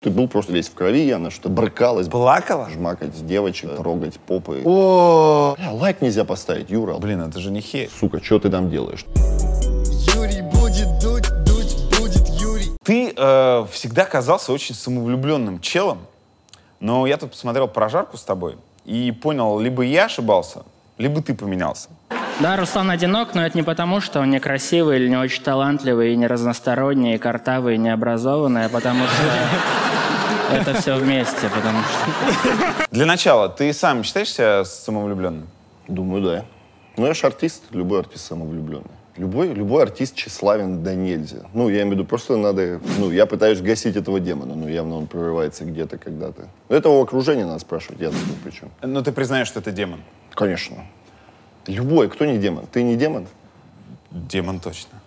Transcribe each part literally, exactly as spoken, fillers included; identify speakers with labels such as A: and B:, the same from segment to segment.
A: Ты был просто весь в крови, она что-то брыкалась.
B: Плакала?
A: Жмакать девочек, трогать попы. О, лайк нельзя поставить, Юра.
B: Блин, это же не хейт.
A: Сука, что ты там делаешь?
C: Юрий будет дуть, дуть будет Юрий.
B: Ты э, всегда казался очень самовлюбленным челом, но я тут посмотрел прожарку с тобой и понял, либо я ошибался, либо ты поменялся.
D: Да, Руслан одинок, но это не потому, что он некрасивый или не очень талантливый, и не разносторонний, и картавый, и необразованный, а потому что это все вместе, потому что...
B: Для начала, ты сам считаешь себя самовлюбленным?
A: Думаю, да. Ну, я же артист, любой артист самовлюбленный. Любой, любой артист тщеславен да нельзя. Ну, я имею в виду, просто надо... Ну, я пытаюсь гасить этого демона, но явно он прорывается где-то, когда-то. Но этого окружения надо спрашивать, я думаю, причем.
B: Но ты признаешь, что это демон?
A: Конечно. Любой, кто не демон? Ты не демон?
B: Демон точно.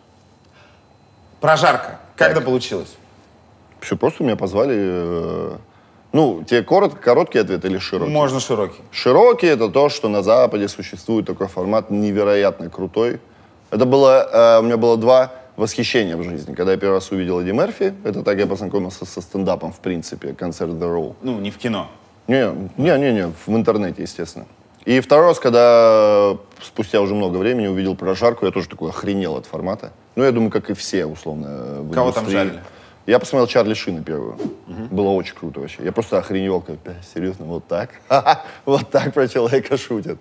B: Прожарка. Как это получилось?
A: Все просто меня позвали... э, Ну, тебе корот, короткий ответ или широкий?
B: Можно широкий.
A: Широкий — это то, что на Западе существует такой формат невероятно крутой. Это было... э, у меня было два восхищения в жизни. Когда я первый раз увидел Эдди Мерфи, это так я познакомился со стендапом, в принципе, концерт The Row.
B: Ну, не в кино.
A: Не, не, не, не, в интернете, естественно. И второй раз, когда спустя уже много времени увидел прожарку, я тоже такой охренел от формата. Ну, я думаю, как и все, условно, в
B: Кого там
A: индустрии.
B: жарили?
A: Я посмотрел Чарли Шина первую. Угу. Было очень круто вообще. Я просто охренел, как, серьезно, вот так? Вот так про человека шутят.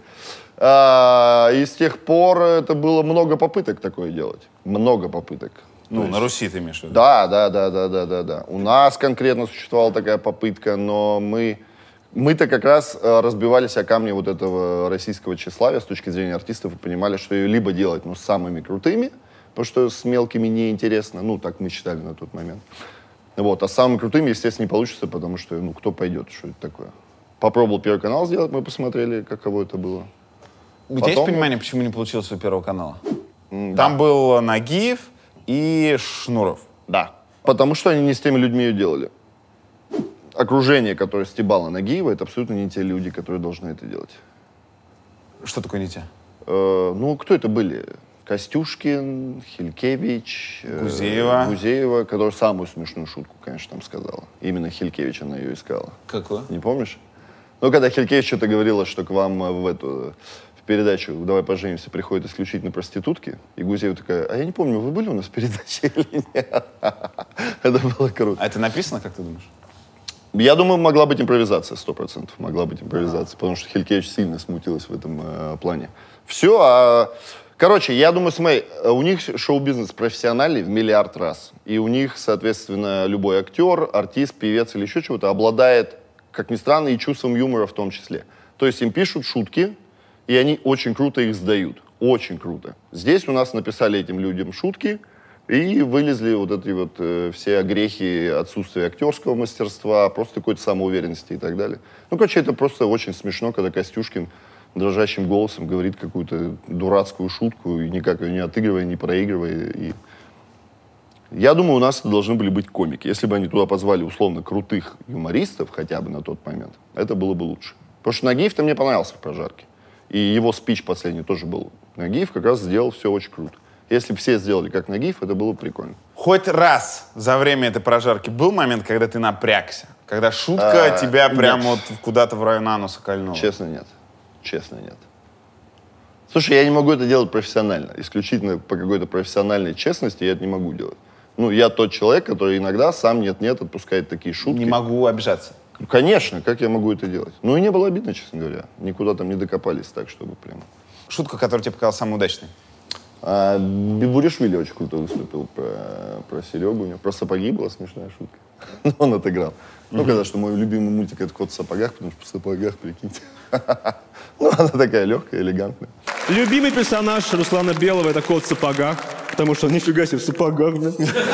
A: А, и с тех пор это было много попыток такое делать. Много попыток.
B: Ну,
A: есть...
B: на Руси ты имеешь в виду?
A: Да, да, да, да, да, да, да. У нас конкретно существовала такая попытка, но мы... Мы-то как раз э, разбивались о камни вот этого российского тщеславия с точки зрения артистов и понимали, что ее либо делать, ну, с самыми крутыми, потому что с мелкими неинтересно, ну, так мы считали на тот момент. Вот, а с самыми крутыми, естественно, не получится, потому что, ну, кто пойдет, что это такое. Попробовал Первый канал сделать, мы посмотрели, каково это было.
B: У тебя
A: Потом...
B: есть понимание, почему не получилось у Первого канала?
A: М,
B: Там
A: да.
B: был Нагиев и Шнуров.
A: Да. Потому что они не с теми людьми ее делали. Окружение, которое стебало Нагиева, это абсолютно не те люди, которые должны это делать.
B: Что такое не те?
A: Э, ну, кто это были? Костюшкин, Хилькевич, э,
B: Гузеева.
A: Гузеева, которая самую смешную шутку, конечно, там сказала. Именно Хилькевич она ее искала.
B: Какую?
A: Не помнишь? Ну, когда Хилькевич что-то говорила, что к вам в эту в передачу «Давай поженимся» приходят исключительно проститутки, и Гузеева такая: а я не помню, вы были у нас в передаче или нет? Это было круто.
B: А это написано, как ты думаешь?
A: Я думаю, могла быть импровизация, сто процентов. Могла быть импровизация, потому что Хилькевич сильно смутилась в этом э, плане. Все, а... Короче, я думаю, смотри, у них шоу-бизнес профессиональный в миллиард раз. И у них, соответственно, любой актер, артист, певец или еще чего-то обладает, как ни странно, и чувством юмора в том числе. То есть им пишут шутки, и они очень круто их сдают. Очень круто. Здесь у нас написали этим людям шутки, и вылезли вот эти вот э, все огрехи отсутствия актерского мастерства, просто какой-то самоуверенности и так далее. Ну, короче, это просто очень смешно, когда Костюшкин дрожащим голосом говорит какую-то дурацкую шутку, и никак ее не отыгрывая, не проигрывая. И... Я думаю, у нас должны были быть комики. Если бы они туда позвали условно крутых юмористов, хотя бы на тот момент, это было бы лучше. Потому что Нагиев-то мне понравился в прожарке. И его спич последний тоже был. Нагиев как раз сделал все очень круто. Если бы все сделали как Нагиев, это было бы прикольно.
B: Хоть раз за время этой прожарки был момент, когда ты напрягся? Когда шутка
A: А,
B: тебя прям
A: нет.
B: вот куда-то в район ануса кольнула?
A: Честно, нет. Честно, нет. Слушай, я не могу это делать профессионально. Исключительно по какой-то профессиональной честности я это не могу делать. Ну, я тот человек, который иногда сам нет-нет отпускает такие шутки.
B: Не могу обижаться.
A: Конечно, как я могу это делать? Ну, и не было обидно, честно говоря. Никуда там не докопались так, чтобы прямо...
B: Шутка, которая тебе показалась самой удачной?
A: А, Бибуришвили очень круто выступил про, про Серегу. У него про сапоги была смешная шутка. Но он отыграл. Ну, когда что мой любимый мультик — это «Кот в сапогах», потому что в сапогах, прикиньте. Ну, она такая легкая, элегантная.
E: Любимый персонаж Руслана Белого — это кот в сапогах, потому что он нифига себе в сапогах, блин.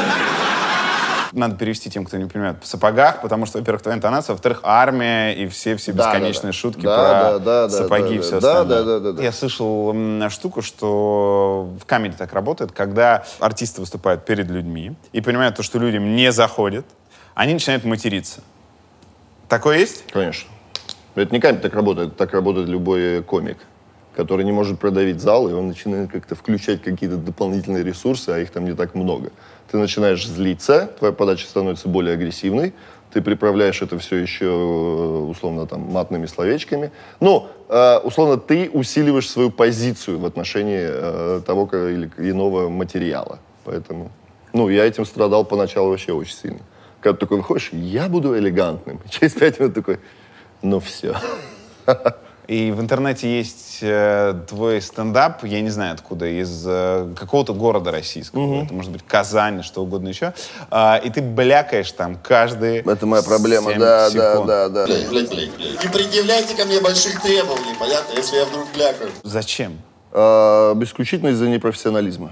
B: Надо перевести тем, кто не понимает, в сапогах, потому что, во-первых, твоя интонация, во-вторых, армия и все-все
A: Да,
B: бесконечные
A: да, да.
B: шутки
A: Да,
B: про
A: да, да,
B: сапоги
A: да,
B: и все
A: да,
B: остальное.
A: да, да, да, да.
B: Я слышал м, штуку, что в камеди так работает, когда артисты выступают перед людьми и понимают то, что людям не заходит, они начинают материться. Такое есть?
A: Конечно. Это не камень так работает, так работает любой комик. который не может продавить зал, и он начинает как-то включать какие-то дополнительные ресурсы, а их там не так много. Ты начинаешь злиться, твоя подача становится более агрессивной, ты приправляешь это все еще, условно, там, матными словечками. Ну, э, условно, ты усиливаешь свою позицию в отношении э, того или иного материала. Поэтому, ну, я этим страдал поначалу вообще очень сильно. Когда ты такой выходишь, я буду элегантным. Через пять минут такой, ну все.
B: И в интернете есть э, твой стендап, я не знаю откуда, из э, какого-то города российского. Mm-hmm. Это может быть Казань, что угодно еще. Э, и ты блякаешь там каждый
A: Это моя проблема, да, да, да, да.
F: Блядь, блядь, блядь, блядь. Не предъявляйте ко мне больших требований, понятно, если я вдруг блякаю.
B: Зачем?
A: Э, исключительно из-за непрофессионализма.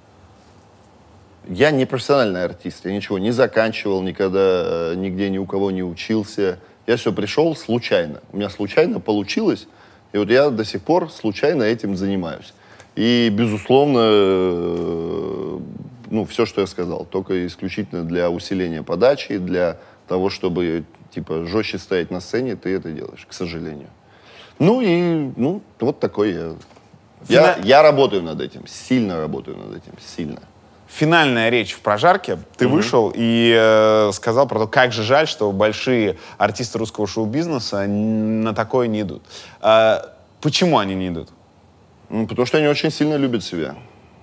A: Я не профессиональный артист, я ничего не заканчивал, никогда нигде ни у кого не учился. Я все пришел случайно. У меня случайно получилось, и вот я до сих пор случайно этим занимаюсь. И, безусловно, ну, все, что я сказал, только исключительно для усиления подачи, для того, чтобы, типа, жестче стоять на сцене, ты это делаешь, к сожалению. Ну и, ну, вот такой я. Я,
B: Фина...
A: я работаю над этим, сильно работаю над этим, сильно.
B: Финальная речь в «Прожарке». Ты mm-hmm. вышел и э, сказал про то, как же жаль, что большие артисты русского шоу-бизнеса на такое не идут. А, почему они не идут?
A: Ну, потому что они очень сильно любят себя.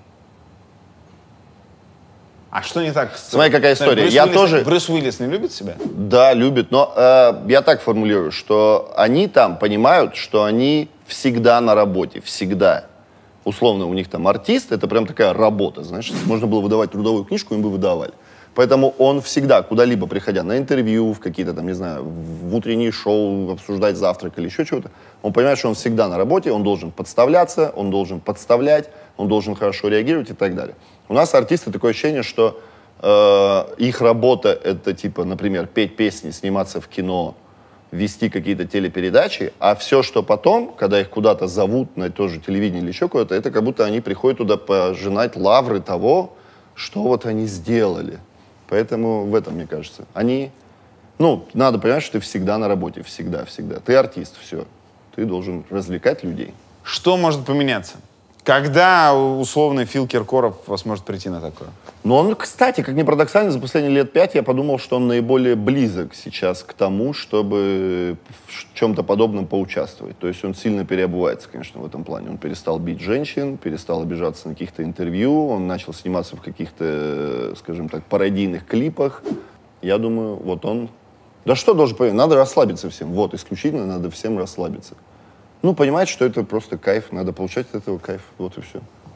B: А что не так?
A: Смотри, какая история.
B: Брюс
A: я
B: Уиллис,
A: тоже...
B: Брюс Уиллис не любит себя?
A: Да, любит. Но э, я так формулирую, что они там понимают, что они всегда на работе, всегда. Условно, у них там артист, это прям такая работа, знаешь, если можно было выдавать трудовую книжку, им бы выдавали. Поэтому он всегда, куда-либо приходя на интервью, в какие-то там, не знаю, в утренние шоу, обсуждать завтрак или еще чего-то, он понимает, что он всегда на работе, он должен подставляться, он должен подставлять, он должен хорошо реагировать и так далее. У нас артисты такое ощущение, что э, их работа это типа, например, петь песни, сниматься в кино, вести какие-то телепередачи, а все, что потом, когда их куда-то зовут на то же телевидение или еще куда-то, это как будто они приходят туда пожинать лавры того, что вот они сделали. Поэтому в этом, мне кажется, они... Ну, надо понимать, что ты всегда на работе, всегда, всегда. Ты артист, все. Ты должен развлекать людей.
B: Что может поменяться? Когда условный Фил Киркоров сможет прийти на такое?
A: Ну, он, кстати, как ни парадоксально, за последние лет пять я подумал, что он наиболее близок сейчас к тому, чтобы в чем-то подобном поучаствовать. То есть он сильно переобувается, конечно, в этом плане. Он перестал бить женщин, перестал обижаться на каких-то интервью, он начал сниматься в каких-то, скажем так, пародийных клипах. Я думаю, вот он... Да что должен понимать? Надо расслабиться всем. Вот, исключительно надо всем расслабиться. Ну, понимать, что это просто кайф, надо получать от этого кайф, вот и все.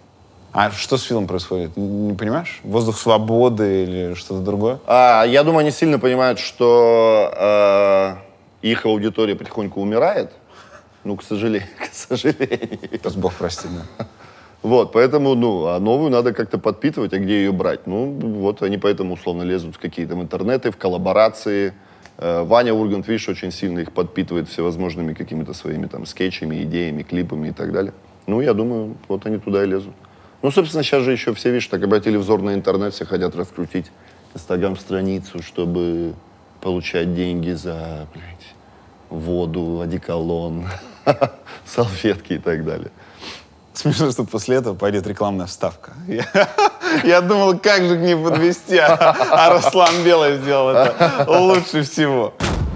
B: А что с Филом происходит? Не понимаешь? Воздух свободы или что-то другое?
A: А, я думаю, они сильно понимают, что э, их аудитория потихоньку умирает. Ну, к сожалению, к сожалению.
B: Пусть Бог простит, да.
A: Вот, поэтому, ну, а новую надо как-то подпитывать, а где ее брать? Ну, вот они поэтому, условно, лезут в какие-то интернеты, в коллаборации. Ваня Ургант, видишь, очень сильно их подпитывает всевозможными какими-то своими там скетчами, идеями, клипами и так далее. Ну, я думаю, вот они туда и лезут. Ну, собственно, сейчас же еще все, видишь, так обратили взор на интернет, все хотят раскрутить инстаграм-страницу, чтобы получать деньги за, блядь, воду, одеколон, салфетки и так далее.
B: Смешно, что после этого пойдет рекламная вставка. Я, я думал, как же к ней подвести, а, а Руслан Белый сделал это лучше всего.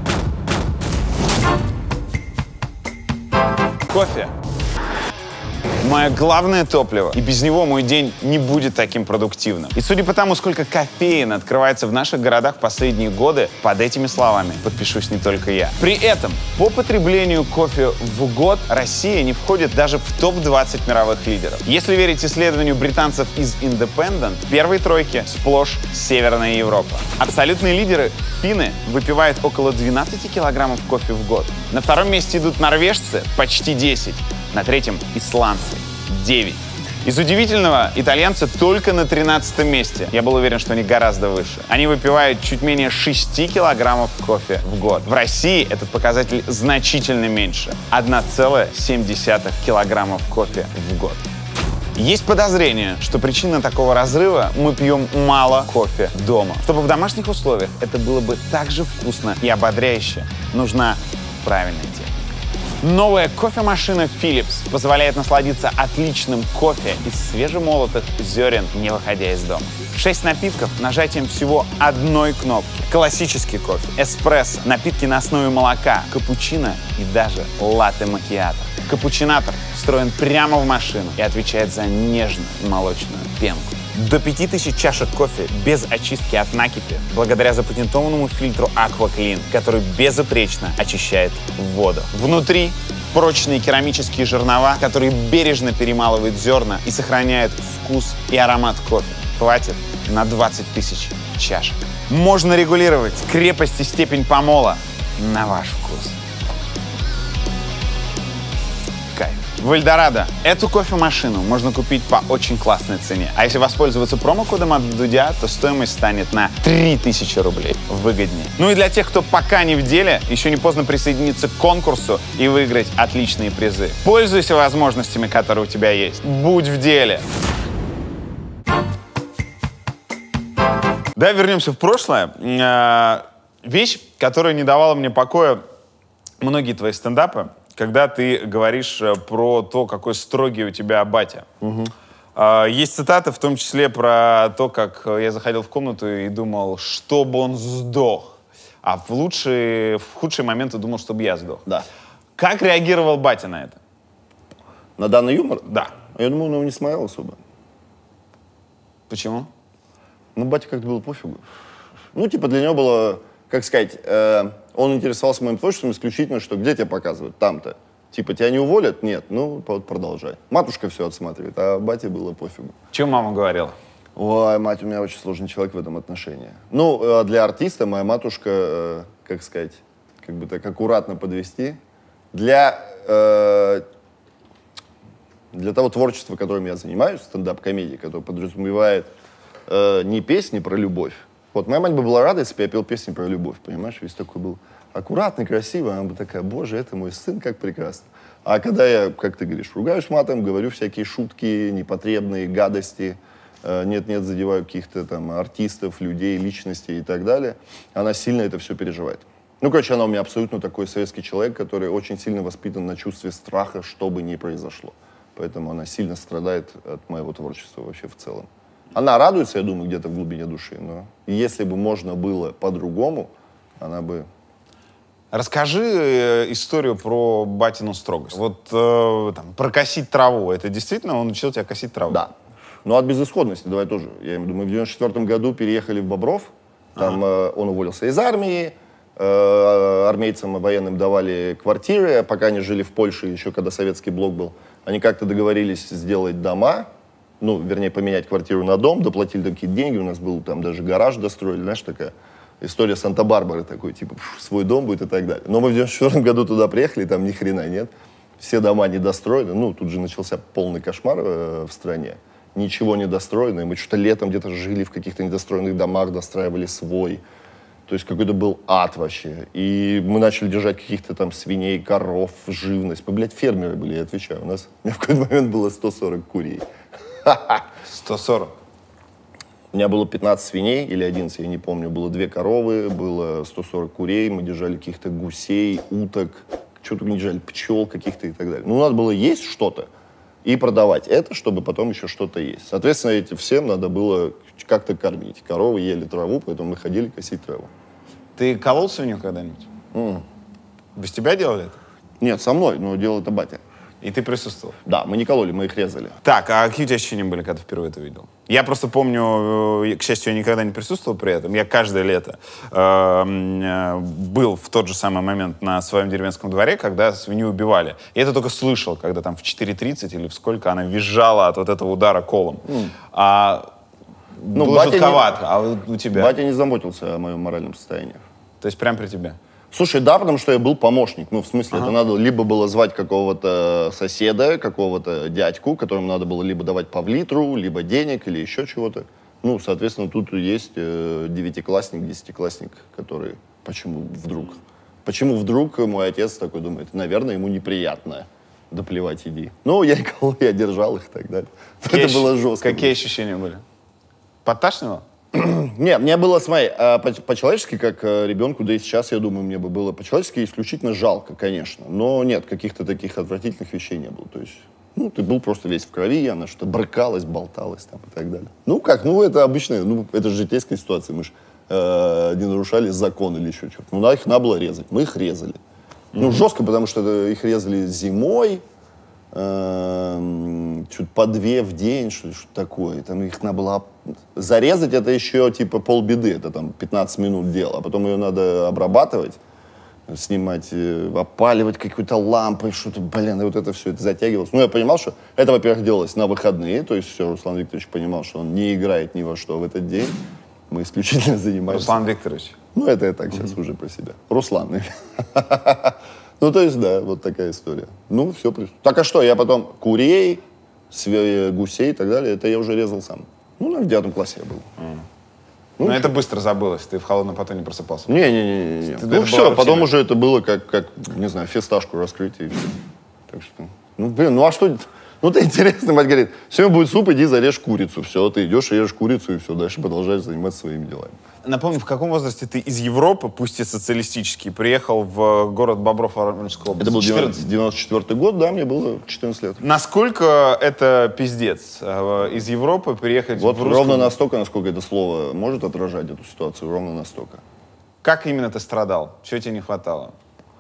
B: Кофе. Мое главное топливо. И без него мой день не будет таким продуктивным. И судя по тому, сколько кофеин открывается в наших городах в последние годы, под этими словами подпишусь не только я. При этом по потреблению кофе в год Россия не входит даже в топ двадцать мировых лидеров. Если верить исследованию британцев из Independent, в первой тройке сплошь Северная Европа. Абсолютные лидеры финны выпивают около двенадцати килограммов кофе в год. На втором месте идут норвежцы, почти десять. На третьем — исландцы, девять. Из удивительного, итальянцы только на тринадцатом месте. Я был уверен, что они гораздо выше. Они выпивают чуть менее шести килограммов кофе в год. В России этот показатель значительно меньше — одна целая семь десятых килограммов кофе в год. Есть подозрение, что причина такого разрыва — мы пьем мало кофе дома. Чтобы в домашних условиях это было бы так же вкусно и ободряюще, нужна правильная техника. Новая кофемашина Philips позволяет насладиться отличным кофе из свежемолотых зерен, не выходя из дома. Шесть напитков нажатием всего одной кнопки. Классический кофе, эспрессо, напитки на основе молока, капучино и даже латте-макиато. Капучинатор встроен прямо в машину и отвечает за нежную молочную пенку. До пяти тысяч чашек кофе без очистки от накипи, благодаря запатентованному фильтру AquaClean, который безупречно очищает воду. Внутри прочные керамические жернова, которые бережно перемалывают зерна и сохраняют вкус и аромат кофе. Хватит на двадцать тысяч чашек. Можно регулировать крепость и степень помола на ваш вкус. Кайф. В Эльдорадо эту кофемашину можно купить по очень классной цене. А если воспользоваться промокодом от Дудя, то стоимость станет на три тысячи рублей выгоднее. Ну и для тех, кто пока не в деле, еще не поздно присоединиться к конкурсу и выиграть отличные призы. Пользуйся возможностями, которые у тебя есть. Будь в деле. Да, вернемся в прошлое. Вещь, которая не давала мне покоя многие твои стендапы, когда ты говоришь про то, какой строгий у тебя батя. Угу. Есть цитаты, в том числе про то, как я заходил в комнату и думал, чтобы он сдох. А в лучшие, в худшие моменты думал, чтобы я сдох.
A: Да.
B: Как реагировал батя на это?
A: На данный юмор?
B: Да.
A: Я думаю, он его не смотрел особо.
B: Почему?
A: Ну, батя как-то было пофигу. Ну, типа, для него было, как сказать, э, он интересовался моим творчеством исключительно, что где тебя показывают, там-то. Типа, тебя не уволят? Нет, ну, продолжай. Матушка все отсматривает, а бате было пофигу.
B: Чем мама говорила?
A: Ой, мать у меня очень сложный человек в этом отношении. Ну, для артиста моя матушка, э, как сказать, как бы так аккуратно подвести. Для, э, для того творчества, которым я занимаюсь, стендап-комедии, которое подразумевает э, не песни про любовь. Вот моя мать бы была рада, если бы я пел песни про любовь, понимаешь? Весь такой был аккуратный, красивый, она бы такая, боже, это мой сын, как прекрасно. А когда я, как ты говоришь, ругаюсь матом, говорю всякие шутки, непотребные гадости, нет-нет, задеваю каких-то там артистов, людей, личностей и так далее, она сильно это все переживает. Ну, короче, она у меня абсолютно такой советский человек, который очень сильно воспитан на чувстве страха, что бы ни произошло. Поэтому она сильно страдает от моего творчества вообще в целом. Она радуется, я думаю, где-то в глубине души, но если бы можно было по-другому, она бы...
B: Расскажи э, историю про батину строгость. Вот э, там, про косить траву. Это действительно он учил тебя косить траву?
A: Да. Ну, от безысходности, давай тоже. Я думаю, мы в девяносто четвёртом году переехали в Бобров. Там ага. э, он уволился из армии. Э, армейцам военным давали квартиры. Пока они жили в Польше, еще когда советский блок был. Они как-то договорились сделать дома. Ну, вернее, поменять квартиру на дом. Доплатили такие деньги. У нас был там даже гараж достроили. Знаешь, такая история Санта-Барбары такой. Типа, свой дом будет и так далее. Но мы в девяносто четвёртом году туда приехали, там ни хрена нет. Все дома недостроены. Ну, тут же начался полный кошмар э, в стране. Ничего не достроено, и мы что-то летом где-то жили в каких-то недостроенных домах, достраивали свой. То есть какой-то был ад вообще. И мы начали держать каких-то там свиней, коров, живность. Мы, блядь, фермеры были, я отвечаю. У нас у меня в какой-то момент было сто сорок курей.
B: сто сорок?
A: У меня было пятнадцать свиней или одиннадцать, я не помню. Было две коровы, было сто сорок курей, мы держали каких-то гусей, уток, что только не держали, пчел каких-то и так далее. Ну, надо было есть что-то и продавать это, чтобы потом еще что-то есть. Соответственно, этим всем надо было как-то кормить. Коровы ели траву, поэтому мы ходили косить траву.
B: Ты колол свинью когда-нибудь?
A: Mm.
B: Без тебя делали это?
A: Нет, со мной, но делал это батя.
B: И ты присутствовал?
A: Да, мы не кололи, мы их резали.
B: Так, а какие у тебя ощущения были, когда ты впервые это видел? Я просто помню, к счастью, я никогда не присутствовал при этом. Я каждое лето э, был в тот же самый момент на своем деревенском дворе, когда свинью убивали. Я это только слышал, когда там в четыре тридцать или в сколько она визжала от вот этого удара колом. Mm. А ну, было жутковато. Не... А у тебя?
A: Батя не заботился о моем моральном состоянии.
B: То есть прям при тебе?
A: Слушай, да, потому что я был помощник. Ну, в смысле, ага. это надо либо было звать какого-то соседа, какого-то дядьку, которому надо было либо давать по литру, либо денег, или еще чего-то. Ну, соответственно, тут есть э, девятиклассник, десятиклассник, который... Почему вдруг? Почему вдруг мой отец такой думает? Наверное, ему неприятно. Да плевать, иди. Ну, я никого, я держал их и так далее.
B: Какие
A: это было жестко.
B: Какие ощущения были? Подташнило?
A: Нет, мне было, смотри, а, по- по-человечески, как э, ребенку, да и сейчас, я думаю, мне бы было по-человечески исключительно жалко, конечно. Но нет, каких-то таких отвратительных вещей не было. То есть, ну, ты был просто весь в крови, она что-то брыкалась, болталась там и так далее. Ну, как, ну, это обычная, ну, это же житейская ситуация. Мы же э, не нарушали закон или еще что-то. Ну, да, их надо было резать. Мы их резали. Ну, жестко, потому что это, их резали зимой, э, чуть по две в день, что-то такое. Там их надо было... Зарезать это еще типа полбеды, это там пятнадцать минут дела, а потом ее надо обрабатывать, снимать, э, опаливать какой-то лампой, что-то, блин, и вот это все это затягивалось. Ну, я понимал, что это, во-первых, делалось на выходные, то есть все, Руслан Викторович понимал, что он не играет ни во что в этот день. Мы исключительно занимаемся...
B: Руслан Викторович.
A: Ну, это я так сейчас уже про себя. Руслан. Ну, то есть, да, вот такая история. Ну, все. Так, а что, я потом курей, све- гусей и так далее, это я уже резал сам. Ну, наверное, в девятом классе я был.
B: Ну, Но это быстро забылось, ты в холодном потом не просыпался.
A: Не-не-не.
B: Ты-
A: Ну,
B: это
A: все,
B: была
A: потом
B: рутина.
A: уже это было как, как, не знаю, фисташку раскрыть и все. Так что, ну, блин, ну а что... Ну, ты интересно, мать говорит, сегодня будет суп, иди зарежь курицу. Все, ты идешь, режешь курицу, и все, дальше продолжаешь заниматься своими делами.
B: Напомню, в каком возрасте ты из Европы, пусть и социалистический, приехал в город Бобров Воронежской области?
A: Это был
B: четырнадцать.
A: девяносто четвёртый год, да, мне было четырнадцать лет.
B: Насколько это пиздец э, из Европы приехать
A: Вот
B: в русскую...
A: ровно настолько, насколько это слово может отражать эту ситуацию, ровно настолько.
B: Как именно ты страдал? Чего тебе не хватало?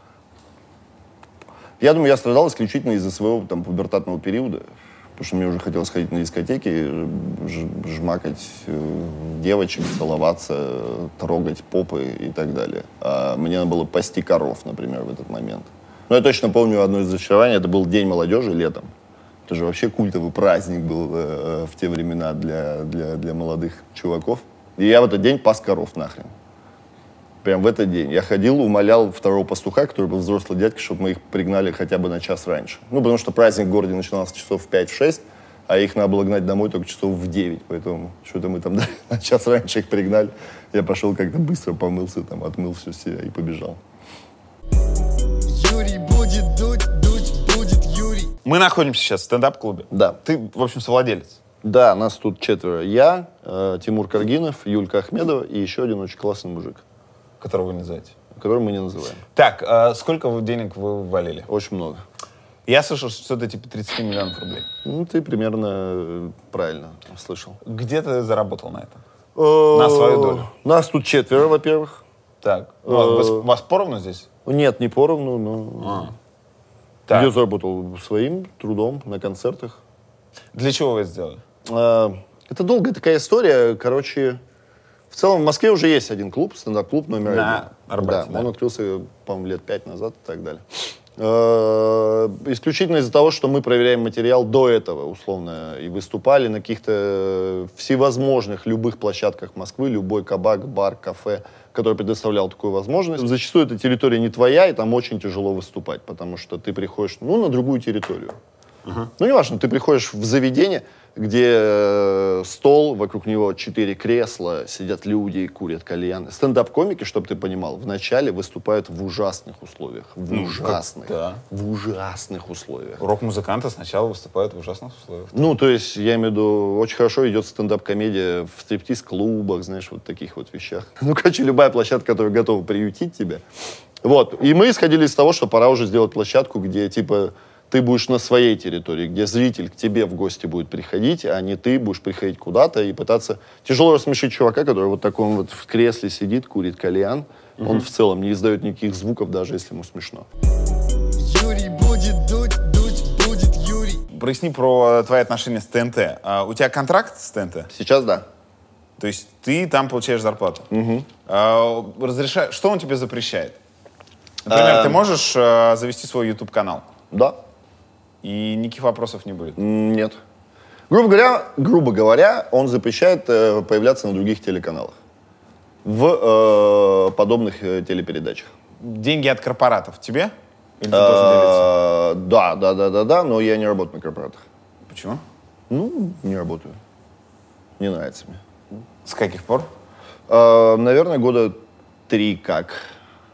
A: Я думаю, я страдал исключительно из-за своего там пубертатного периода, потому что мне уже хотелось ходить на дискотеки, ж- жмакать э, девочек, целоваться, трогать попы и так далее. А мне надо было пасти коров, например, в этот момент. Но я точно помню одно из разочарований, это был День молодежи летом. Это же вообще культовый праздник был э, в те времена для, для, для молодых чуваков. И я в этот день пас коров нахрен. Прям в этот день. Я ходил, умолял второго пастуха, который был взрослый дядька, чтобы мы их пригнали хотя бы на час раньше. Ну, потому что праздник в городе начинался часов в пять-шесть, а их надо было гнать домой только часов в девять. Поэтому что-то мы там да, на час раньше их пригнали. Я пошел как-то быстро помылся, там, отмыл все себя и побежал.
C: Юрий будет дуть, дуть будет Юрий.
B: Мы находимся сейчас в стендап-клубе.
A: Да.
B: Ты, в общем, совладелец.
A: Да, нас тут четверо. Я, э, Тимур Каргинов, Юлька Ахмедова и еще один очень классный мужик,
B: Которого вы называете.
A: которого мы не называем.
B: Так, а сколько вы денег вы валили?
A: Очень много.
B: Я слышал, что что-то типа тридцать миллионов рублей.
A: Ну, ты примерно э, правильно слышал.
B: Где ты заработал на это?
A: На
B: свою долю.
A: Нас тут четверо, во-первых.
B: Так, ну, а вас, вас поровну здесь?
A: Нет, не поровну, но
B: А. Так.
A: я заработал своим трудом на концертах.
B: Для чего вы это сделали?
A: А, Это долгая такая история. Короче, в целом в Москве уже есть один клуб, стендап-клуб номер
B: На
A: один.
B: Арбате,
A: Да,
B: да.
A: он открылся, по-моему, лет пять назад и так далее. А, Исключительно из-за того, что мы проверяем материал до этого, условно, и выступали на каких-то всевозможных любых площадках Москвы, любой кабак, бар, кафе, который предоставлял такую возможность. Зачастую эта территория не твоя, и там очень тяжело выступать, потому что ты приходишь, ну, на другую территорию. Ну, неважно, ты приходишь в заведение, где э, стол, вокруг него четыре кресла, сидят люди, курят кальяны. Стендап-комики, чтобы ты понимал, вначале выступают в ужасных условиях. В
B: Ну,
A: ужасных.
B: как- да.
A: В ужасных условиях.
B: Рок-музыканты сначала выступают в ужасных условиях.
A: Ну, то есть, я имею в виду, очень хорошо идет стендап-комедия в стриптиз-клубах, знаешь, вот таких вот вещах. Ну, короче, любая площадка, которая готова приютить тебя. Вот. И мы исходили из того, что пора уже сделать площадку, где, типа, ты будешь на своей территории, где зритель к тебе в гости будет приходить, а не ты будешь приходить куда-то и пытаться... Тяжело рассмешить чувака, который вот таком вот в кресле сидит, курит кальян. Он в целом не издает никаких звуков, даже если ему смешно.
C: Юрий будет дуть, дуть будет Юрий.
B: Проясни про твои отношения с ТНТ. А, у тебя контракт с ТНТ?
A: Сейчас да.
B: То есть ты там получаешь зарплату? А, разреша- Что он тебе запрещает? Например,
A: А.
B: ты можешь а, завести свой YouTube-канал,
A: Да.
B: и никаких вопросов не будет?
A: М, Нет. Грубо говоря, грубо говоря, он запрещает э, появляться на других телеканалах в э, подобных э, телепередачах.
B: Деньги от корпоратов тебе? Или ты должен делиться?
A: Э, Да, да, да, да, да, но я не работаю на корпоратах.
B: Почему?
A: Ну, не работаю. Не нравится мне.
B: С каких пор?
A: Э, Наверное, года три как.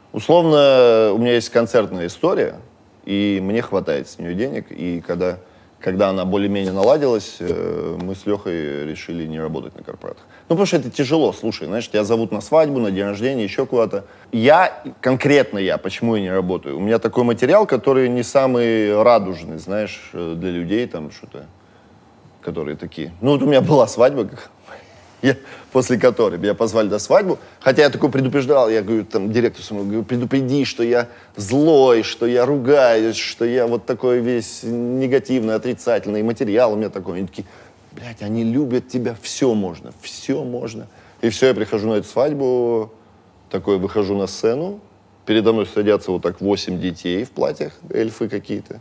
A: Условно, у меня есть концертная история, и мне хватает с нее денег, и когда Когда она более-менее наладилась, э, мы с Лехой решили не работать на корпоратах. Ну, потому что это тяжело, слушай, знаешь, тебя зовут на свадьбу, на день рождения, еще куда-то. Я, конкретно я, почему я не работаю? У меня такой материал, который не самый радужный, знаешь, для людей, там, что-то, которые такие. Ну, вот у меня была свадьба, как... Я, после которой меня позвали на свадьбу, хотя я такой предупреждал, я говорю, там, директору своему, говорю, предупреди, что я злой, что я ругаюсь, что я вот такой весь негативный, отрицательный, и материал у меня такой. Они такие, блядь, они любят тебя, все можно, все можно. И все, я прихожу на эту свадьбу, такой выхожу на сцену, передо мной садятся вот так восемь детей в платьях, эльфы какие-то.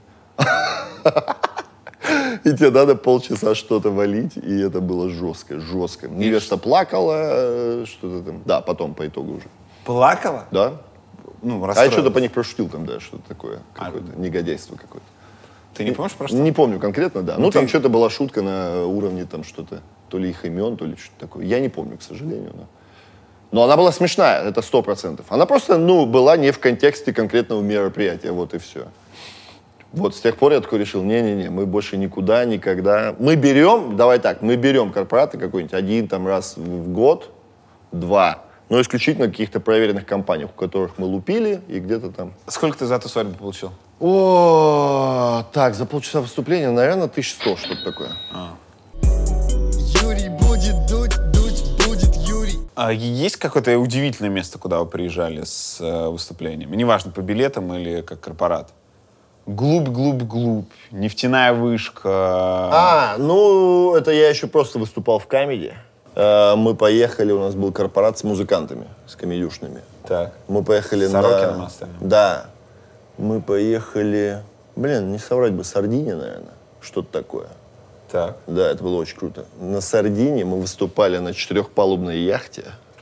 A: И тебе надо полчаса что-то валить, и это было жестко, жестко. Невеста плакала, что-то там. Да, потом, по итогу уже.
B: Плакала?
A: Да.
B: Ну,
A: а я что-то по них прошутил там, да, что-то такое, какое-то а... негодяйство какое-то.
B: Ты не помнишь про что?
A: Не помню конкретно, да. Ну, ну
B: ты...
A: там что-то была шутка на уровне там что-то, то ли их имен, то ли что-то такое. Я не помню, к сожалению. Но, но она была смешная, это сто процентов. Она просто, ну, была не в контексте конкретного мероприятия, вот и все. Вот с тех пор я такой решил, не-не-не, мы больше никуда, никогда. Мы берем, давай так, мы берем корпораты какой-нибудь один там раз в год, два, но исключительно в каких-то проверенных компаниях, у которых мы лупили и где-то там.
B: Сколько ты за эту свадьбу получил?
A: О, так, за полчаса выступления, наверное, тысяча сто, что-то такое.
B: А.
C: Юрий будет дуть, дуть будет Юрий.
B: А есть какое-то удивительное место, куда вы приезжали с э, выступлениями? Неважно, по билетам или как корпорат. Глубь-глубь-глубь, нефтяная вышка.
A: А, ну, это я еще просто выступал в Камеди. Мы поехали, у нас был корпорат с музыкантами, с комедюшными.
B: Так.
A: Мы поехали
B: с
A: на...
B: Сорокиным остальным.
A: Да. Мы поехали... Блин, не соврать бы, Сардиния, наверное. Что-то такое.
B: Так.
A: Да, это было очень круто. На Сардинии мы выступали на четырехпалубной яхте.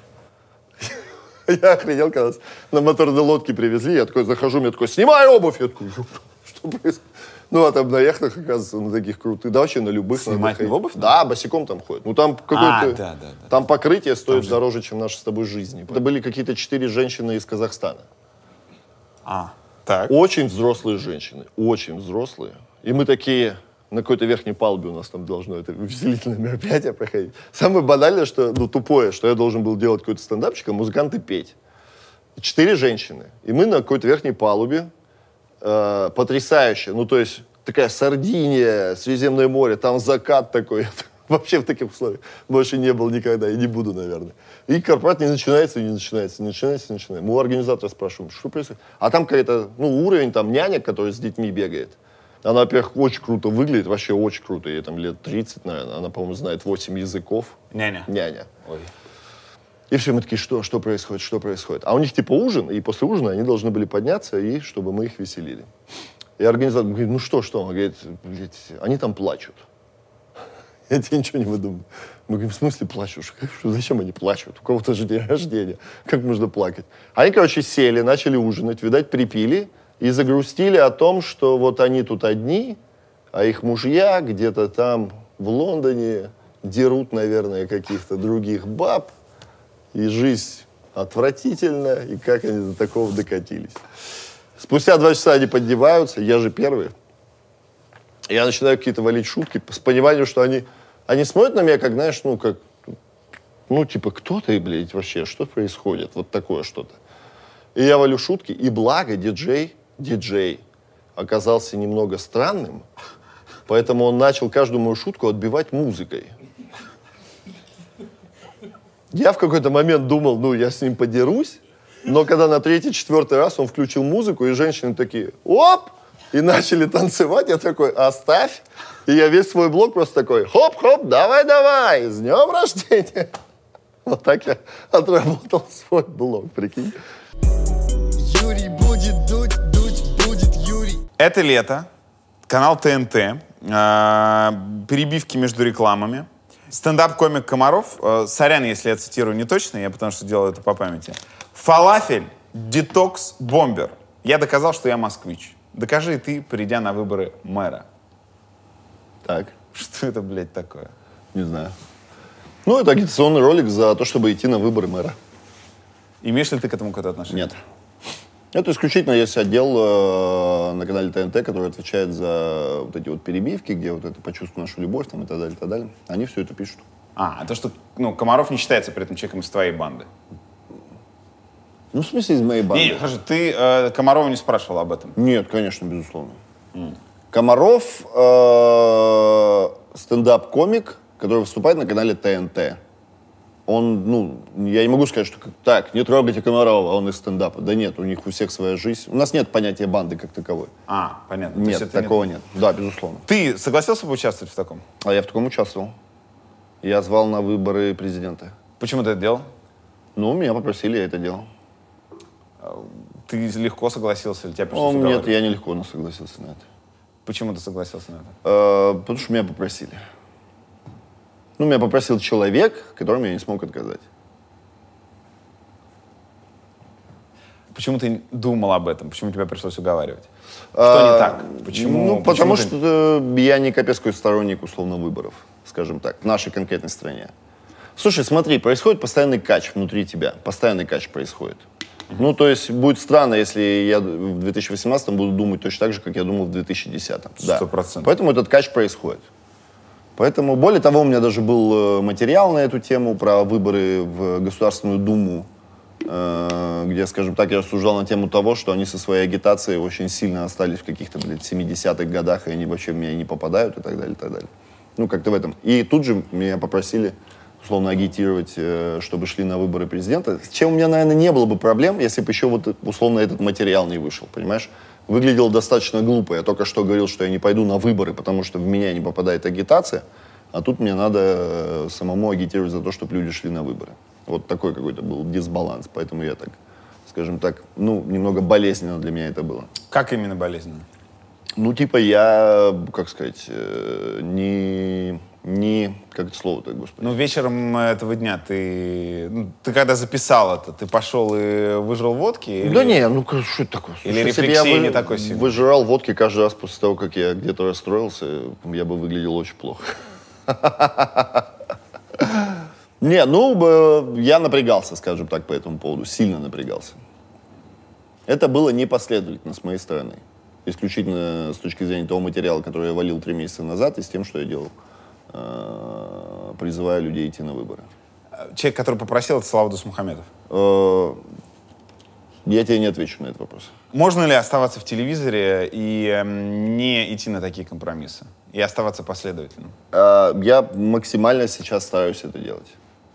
A: Я охренел, когда нас на моторной лодке привезли. Я такой захожу, мне такой, снимай обувь. Я такой, что происходит? Ну, а там на яхтах, оказывается, на таких крутых. Да, вообще на любых.
B: Снимать обувь?
A: Да, босиком там ходят. Ну, там какое-то...
B: А, да, да, да.
A: Там покрытие стоит дороже, чем наши с тобой жизни. Это были какие-то четыре женщины из Казахстана.
B: А, так.
A: Очень взрослые женщины. Очень взрослые. И мы такие... На какой-то верхней палубе у нас там должно это увеселительное мероприятие проходить. Самое банальное, что, ну, тупое, что я должен был делать какой-то стендапчик, а музыканты петь. Четыре женщины. И мы на какой-то верхней палубе, э, потрясающе, ну, то есть, такая Сардиния, Средиземное море, там закат такой. Вообще в таких условиях больше не был никогда, и не буду, наверное. И корпорат не начинается, и не начинается, не начинается, и не начинается. Мы у организатора спрашиваем, что происходит? А там какой-то, ну, уровень, там, нянек, который с детьми бегает. Она, во-первых, очень круто выглядит, вообще очень круто. Ей там лет тридцать, наверное. Она, по-моему, знает восемь языков.
B: Няня.
A: Няня.
B: Ой.
A: И все, мы такие, что, что происходит, что происходит? А у них типа ужин, и после ужина они должны были подняться, и чтобы мы их веселили. И организатор говорит, ну что, что? Он говорит, блядь, они там плачут. Я тебе ничего не выдумаю. Мы говорим, в смысле плачут? Что, зачем они плачут? У кого-то же день рождения. Как можно плакать? Они, короче, сели, начали ужинать, видать, припили. И загрустили о том, что вот они тут одни, а их мужья где-то там в Лондоне дерут, наверное, каких-то других баб. И жизнь отвратительна, и как они до такого докатились. Спустя два часа они поддеваются, я же первый. Я начинаю какие-то валить шутки с пониманием, что они, они смотрят на меня, как, знаешь, ну, как, ну, типа, кто ты, блядь, вообще, что происходит? Вот такое что-то. И я валю шутки, и благо диджей, диджей оказался немного странным, поэтому он начал каждую мою шутку отбивать музыкой. Я в какой-то момент думал, ну, я с ним подерусь, но когда на третий, четвертый раз он включил музыку, и женщины такие, оп, и начали танцевать, я такой, оставь. И я весь свой блог просто такой, хоп-хоп, давай-давай, с днем рождения. Вот так я отработал свой блог, прикинь.
C: Юрий будет дуть, дуть будет Юрий.
B: Это лето, канал ТНТ, э, перебивки между рекламами, стендап-комик Комаров, э, сорян, если я цитирую не точно, я потому что делаю это по памяти, фалафель, детокс, бомбер. Я доказал, что я москвич. Докажи и ты, придя на выборы мэра.
A: Так.
B: Что это, блядь, такое?
A: Не знаю. Ну, это агитационный ролик за то, чтобы идти на выборы мэра.
B: Имеешь ли ты к этому какое-то отношение?
A: Нет. Это исключительно есть отдел э, на канале ТНТ, который отвечает за вот эти вот перебивки, где вот это «Почувствуй нашу любовь» там, и так далее, и так далее. Они все это пишут.
B: А, а то, что ну, Комаров не считается при этом человеком из твоей банды.
A: Ну, в смысле, из моей банды.
B: Не, хорошо, ты э, Комарова не спрашивал об этом?
A: Нет, конечно, безусловно. Mm. Комаров э, стендап-комик, который выступает на канале ТНТ. Он, ну, я не могу сказать, что так, не трогайте Комарова, он из стендапа. Да нет, у них у всех своя жизнь. У нас нет понятия банды как таковой.
B: А, понятно.
A: Нет, такого нет. нет. Да, безусловно.
B: Ты согласился бы участвовать в таком?
A: А я в таком участвовал. Я звал на выборы президента.
B: Почему ты это делал?
A: Ну, меня попросили, я это делал.
B: Ты легко согласился или тебя пришлось
A: О,
B: уговаривать?
A: Нет, я нелегко но согласился на это.
B: Почему ты согласился на это?
A: Э, потому что меня попросили. Ну, меня попросил человек, которому я не смог отказать.
B: Почему ты думал об этом? Почему тебя пришлось уговаривать? Что не так? Почему?
A: Ну, потому
B: почему
A: что ты... я не капецкий сторонник, условно, выборов, скажем так, в нашей конкретной стране. Слушай, смотри, происходит постоянный кач внутри тебя. Постоянный кач происходит. Uh-huh. Ну, то есть будет странно, если я в две тысячи восемнадцатом буду думать точно так же, как я думал в две тысячи десятом.
B: Сто процентов.
A: Да. Поэтому этот кач происходит. Поэтому, более того, у меня даже был материал на эту тему про выборы в Государственную Думу, где, скажем так, я рассуждал на тему того, что они со своей агитацией очень сильно остались в каких-то, блядь, семидесятых годах, и они вообще в меня не попадают, и так далее, и так далее. Ну, как-то в этом. И тут же меня попросили, условно, агитировать, чтобы шли на выборы президента. С чем у меня, наверное, не было бы проблем, если бы еще вот, условно, этот материал не вышел, понимаешь? Выглядело достаточно глупо. Я только что говорил, что я не пойду на выборы, потому что в меня не попадает агитация, а тут мне надо самому агитировать за то, чтобы люди шли на выборы. Вот такой какой-то был дисбаланс, поэтому я так, скажем так, ну, немного болезненно для меня это было.
B: Как именно болезненно?
A: Ну, типа я, как сказать, не... не... Как это слово-то, господи?
B: Ну, вечером этого дня ты... Ну, ты когда записал это, ты пошел и выжрал водки? Или...
A: Да не, ну что это такое?
B: Или
A: Слушай,
B: рефлексия
A: я
B: не
A: вы...
B: такой сильный?
A: выжирал водки каждый раз после того, как я где-то расстроился, я бы выглядел очень плохо. Не, ну, я напрягался, скажем так, по этому поводу, сильно напрягался. Это было непоследовательно с моей стороны. Исключительно с точки зрения того материала, который я валил три месяца назад, и с тем, что я делал, призывая людей идти на выборы.
B: Человек, который попросил, это Слава Дусмухамедов.
A: Я тебе не отвечу на этот вопрос.
B: Можно ли оставаться в телевизоре и не идти на такие компромиссы? И оставаться последовательным?
A: Я максимально сейчас стараюсь это делать.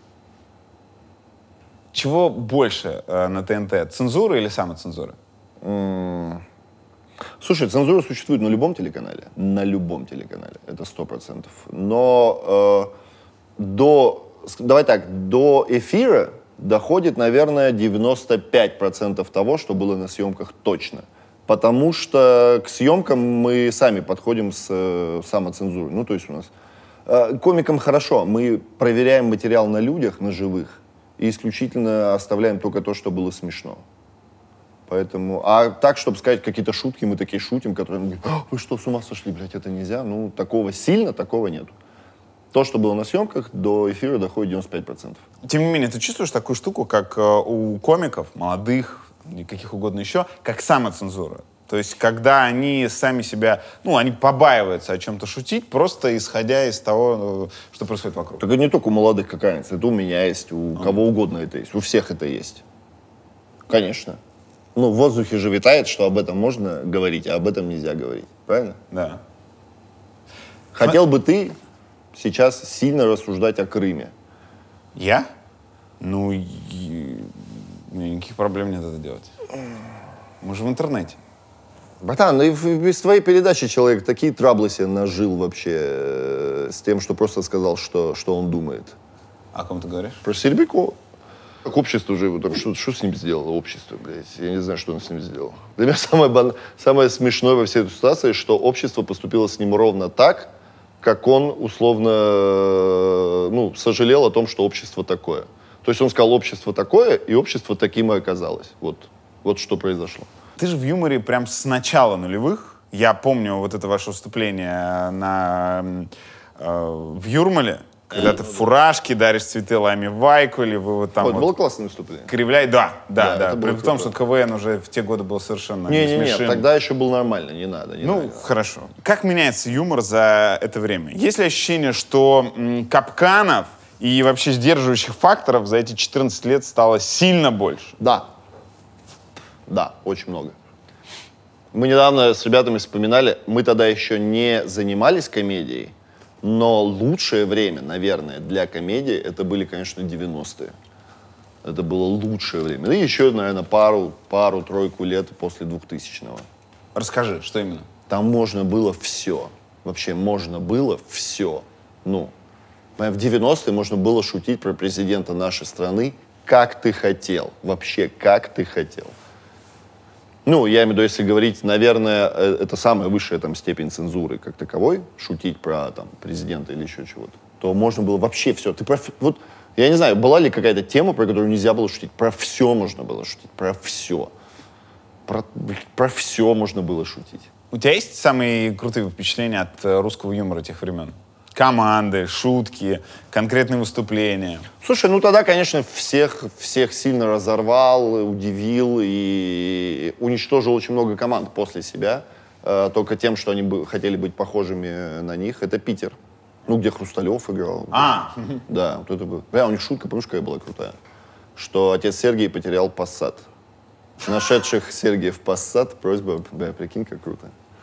B: Чего больше э, на ТНТ? Цензура или самоцензура?
A: Mm. Слушай, цензура существует на любом телеканале. На любом телеканале. Это сто процентов. Но э, до, давай так, до эфира доходит, наверное, девяносто пять процентов того, что было на съемках точно. Потому что к съемкам мы сами подходим с э, самоцензурой. Ну, то есть у нас... Э, комикам хорошо. Мы проверяем материал на людях, на живых. И исключительно оставляем только то, что было смешно. Поэтому, а так, чтобы сказать какие-то шутки, мы такие шутим, которые мы говорим: вы что, с ума сошли, блядь, это нельзя. Ну, такого сильно, такого нету. То, что было на съемках, до эфира доходит девяносто пять процентов.
B: Тем не менее, ты чувствуешь такую штуку, как э, у комиков, молодых, и каких угодно еще, как самоцензура? То есть, когда они сами себя, ну, они побаиваются о чем-то шутить, просто исходя из того, что происходит вокруг.
A: Так это не только у молодых, как разница. Это у меня есть, у а. кого угодно это есть. У всех это есть. Конечно. Ну, в воздухе же витает, что об этом можно говорить, а об этом нельзя говорить. Правильно?
B: Да.
A: Хотел бы ты сейчас сильно рассуждать о Крыме?
B: Я? Ну, и... у меня никаких проблем нет это делать. Мы же в интернете.
A: Братан, ну и без твоей передачи человек такие траблы себе нажил вообще э, с тем, что просто сказал, что, что он думает.
B: О ком ты говоришь?
A: Про Серебрякова. Как общество же, там, что, что с ним сделало общество, блядь? Я не знаю, что он с ним сделал. Для меня самое, бан... самое смешное во всей этой ситуации, что общество поступило с ним ровно так, как он условно, ну, сожалел о том, что общество такое. То есть он сказал, общество такое, и общество таким и оказалось. Вот, вот что произошло.
B: Ты же в юморе прям с начала нулевых. Я помню вот это ваше выступление на, э, в Юрмале. Когда ты в фуражке даришь цветы Ламе Вайку, или вы вот там
A: Вот,
B: вот
A: было классное выступление.
B: кривляй. Да, да,
A: Да,
B: да.
A: это было
B: При том,
A: круто.
B: что КВН уже в те годы был совершенно
A: Не-не-не,
B: смешным.
A: тогда еще был нормально, не надо. Не
B: Ну,
A: надо.
B: хорошо. Как меняется юмор за это время? Есть ли ощущение, что м, капканов и вообще сдерживающих факторов за эти четырнадцать лет стало сильно больше?
A: Да. Да, очень много. Мы недавно с ребятами вспоминали, мы тогда еще не занимались комедией, но лучшее время, наверное, для комедии это были, конечно, девяностые. Это было лучшее время. Ну и еще, наверное, пару, пару-тройку лет после двухтысячного.
B: Расскажи, что именно?
A: Там можно было все. Вообще можно было все. Ну, в девяностые можно было шутить про президента нашей страны, как ты хотел. Вообще, как ты хотел. Ну, я имею в виду, если говорить, наверное, это самая высшая там степень цензуры как таковой, шутить про там президента или еще чего-то, то можно было вообще все. Ты про, вот, я не знаю, была ли какая-то тема, про которую нельзя было шутить? Про все можно было шутить, про все. Про, про все можно было шутить.
B: У тебя есть самые крутые впечатления от э, русского юмора тех времен? Команды, шутки, конкретные выступления.
A: Слушай, ну тогда, конечно, всех, всех сильно разорвал, удивил и уничтожил очень много команд после себя. Э, только тем, что они бы, хотели быть похожими на них. Это Питер. Ну, где Хрусталев играл.
B: А,
A: Да, вот это было. Бля, у них шутка, помнишь, какая была крутая? Что отец Сергей потерял Пассат. Нашедших Сергия в Пассат просьба, бля, прикинь, как круто.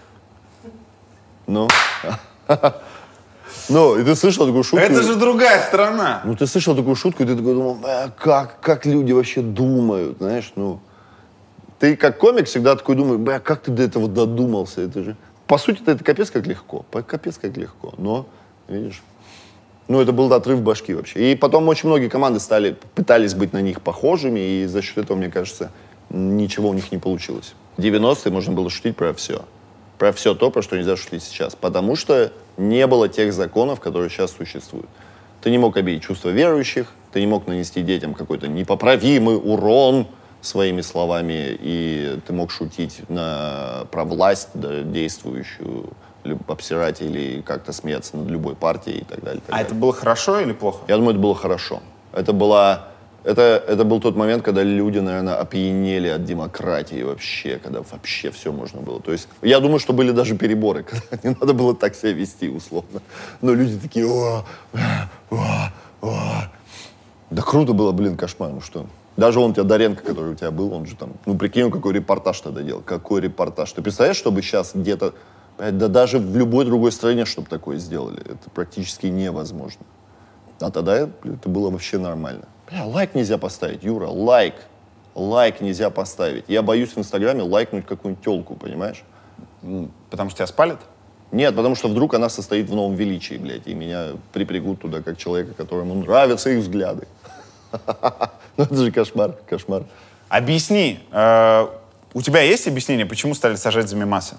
A: Ну, ну, и ты слышал такую шутку?
B: это же другая страна.
A: Ну, ты слышал такую шутку, и ты такой думал, «Бля, как, как люди вообще думают, знаешь, ну. Ты как комик всегда такой думаешь, бля, как ты до этого додумался, это же. По сути, это капец как легко, капец как легко, но, видишь, ну, это был отрыв башки вообще. И потом очень многие команды стали, пытались быть на них похожими, и за счет этого, мне кажется, ничего у них не получилось. В девяностые можно было шутить про все. Про все то, про что нельзя шутить сейчас. Потому что не было тех законов, которые сейчас существуют. Ты не мог обидеть чувства верующих, ты не мог нанести детям какой-то непоправимый урон своими словами, и ты мог шутить на, про власть, да, действующую, обсирать или как-то смеяться над любой партией и так далее. Так
B: А
A: далее.
B: это было хорошо или плохо?
A: Я думаю, это было хорошо. Это, была, это, это был тот момент, когда люди, наверное, опьянели от демократии вообще, когда вообще все можно было. То есть, я думаю, что были даже переборы, когда не надо было так себя вести, условно. Но люди такие, о, о, о. Да круто было, блин, кошмар, ну что. Даже он у тебя, Доренко, который у тебя был, он же там, ну прикинь, какой репортаж тогда делал, какой репортаж. Ты представляешь, чтобы сейчас где-то, да даже в любой другой стране, чтобы такое сделали, это практически невозможно. А тогда это было вообще нормально. Бля, лайк нельзя поставить, Юра, лайк. Лайк нельзя поставить. Я боюсь в Инстаграме лайкнуть какую-нибудь телку, понимаешь?
B: Потому что тебя спалят?
A: Нет, потому что вдруг она состоит в новом величии, блядь, и меня припрягут туда как человека, которому нравятся их взгляды. Ну это же кошмар, кошмар.
B: Объясни, э, у тебя есть объяснение, почему стали сажать за мемасы?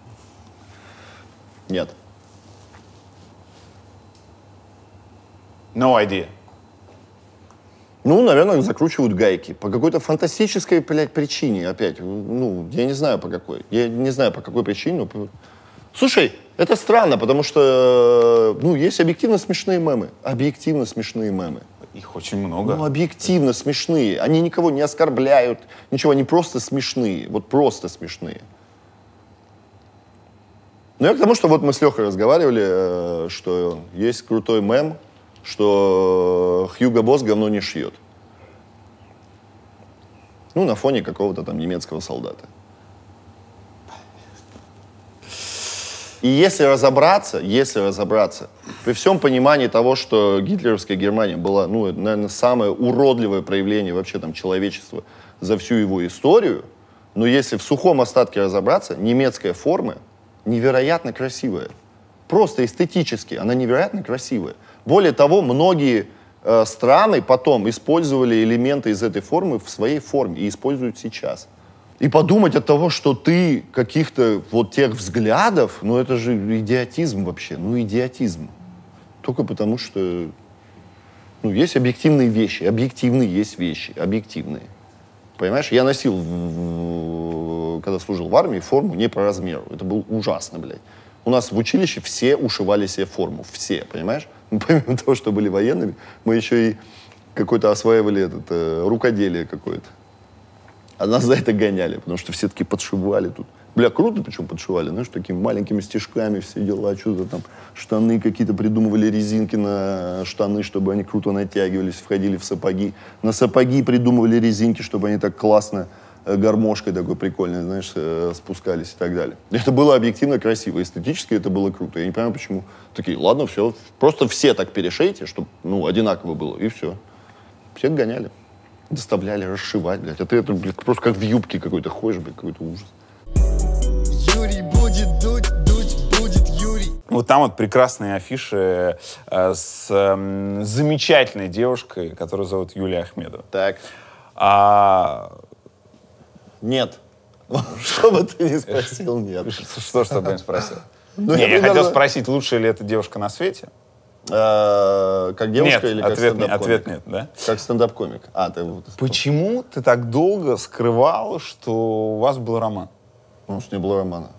A: Нет.
B: No idea.
A: Ну, наверное, закручивают гайки. По какой-то фантастической, блядь, причине опять. Ну, я не знаю по какой. Я не знаю по какой причине. Но... Слушай, это странно, потому что, ну, есть объективно смешные мемы. Объективно смешные мемы.
B: Их очень много.
A: Ну, объективно смешные. Они никого не оскорбляют, ничего, они просто смешные. Вот просто смешные. Ну, я к тому, что вот мы с Лехой разговаривали, что есть крутой мем, что Хьюго Босс говно не шьет. Ну, на фоне какого-то там немецкого солдата. И если разобраться, если разобраться, при всем понимании того, что гитлеровская Германия была, ну, это, наверное, самое уродливое проявление вообще там человечества за всю его историю, но если в сухом остатке разобраться, немецкая форма невероятно красивая. Просто эстетически она невероятно красивая. Более того, многие э, страны потом использовали элементы из этой формы в своей форме и используют сейчас. И подумать от того, что ты каких-то вот тех взглядов, ну это же идиотизм вообще, ну идиотизм. Только потому что, ну, есть объективные вещи, объективные есть вещи, объективные. Понимаешь, я носил, в, в, когда служил в армии, форму не по размеру. Это было ужасно, блядь. У нас в училище все ушивали себе форму, все, понимаешь? Мы, помимо того, что были военными, мы еще и какой-то осваивали этот, э, рукоделие какое-то. А нас за это гоняли, потому что все таки подшивали тут. Бля, круто, причем подшивали, знаешь, такими маленькими стежками все дела, что-то там, штаны какие-то придумывали, резинки на штаны, чтобы они круто натягивались, входили в сапоги. На сапоги придумывали резинки, чтобы они так классно э, гармошкой такой прикольной, знаешь, э, спускались и так далее. Это было объективно красиво, эстетически это было круто. Я не понимаю, почему такие, ладно, все, просто все так перешейте, чтобы, ну, одинаково было, и все. Всех гоняли, доставляли, расшивать, блядь. А ты это, блядь, просто как в юбке какой-то ходишь, блядь, какой-то ужас.
C: Юрий будет дуть, дуть будет Юрий.
B: Вот там вот прекрасные афиши э, с э, замечательной девушкой, которую зовут Юлия Ахмедова.
A: Так.
B: А...
A: Нет. Что бы ты ни спросил, нет.
B: Что ж тобой спросил?
A: Ну,
B: Не,
A: я
B: я хотел
A: примерно-
B: спросить, лучшая ли эта девушка на свете?
A: А, Как девушка
B: Нет,
A: или как
B: ответ, не-
A: стендап-комик?
B: ответ нет, да?
A: Как стендап-комик. А, ты вот...
B: Почему ты так долго скрывал, что у вас был роман?
A: Ну, с ней было романа.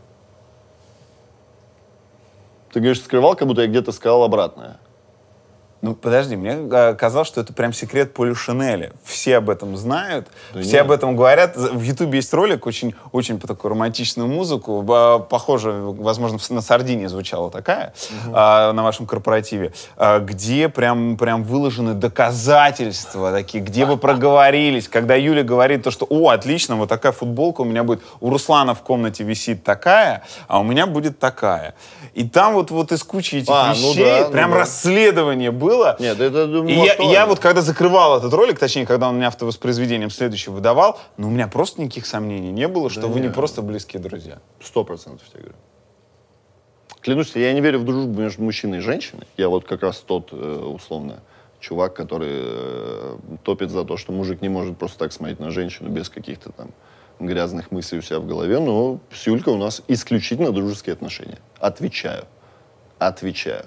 A: Ты говоришь, скрывал, как будто я где-то сказал обратное.
B: Ну, подожди, мне э, казалось, что это прям секрет Поли Шинеля. Все об этом знают,
A: Да
B: все
A: нет.
B: об этом говорят. В Ютубе есть ролик, очень, очень по такую романтичную музыку. Э, Похоже, возможно, на Сардине звучала такая, э, на вашем корпоративе, э, где прям, прям выложены доказательства такие, где вы проговорились. Когда Юля говорит то, что, о, отлично, вот такая футболка у меня будет. У Руслана в комнате висит такая, а у меня будет такая. И там вот, вот из кучи этих
A: А, ну
B: вещей
A: да, ну
B: прям
A: да.
B: расследование было.
A: Нет, это, думаю,
B: И я,
A: актуально.
B: я вот когда закрывал этот ролик, точнее, когда он меня автовоспроизведением следующий выдавал, ну, у меня просто никаких сомнений не было, что
A: Да
B: вы не
A: нет.
B: просто близкие друзья.
A: Сто процентов тебе говорю. Клянусь, я не верю в дружбу между мужчиной и женщиной. Я вот как раз тот, э, условно, чувак, который э, топит за то, что мужик не может просто так смотреть на женщину без каких-то там грязных мыслей у себя в голове. Но с Юлькой у нас исключительно дружеские отношения. Отвечаю. Отвечаю.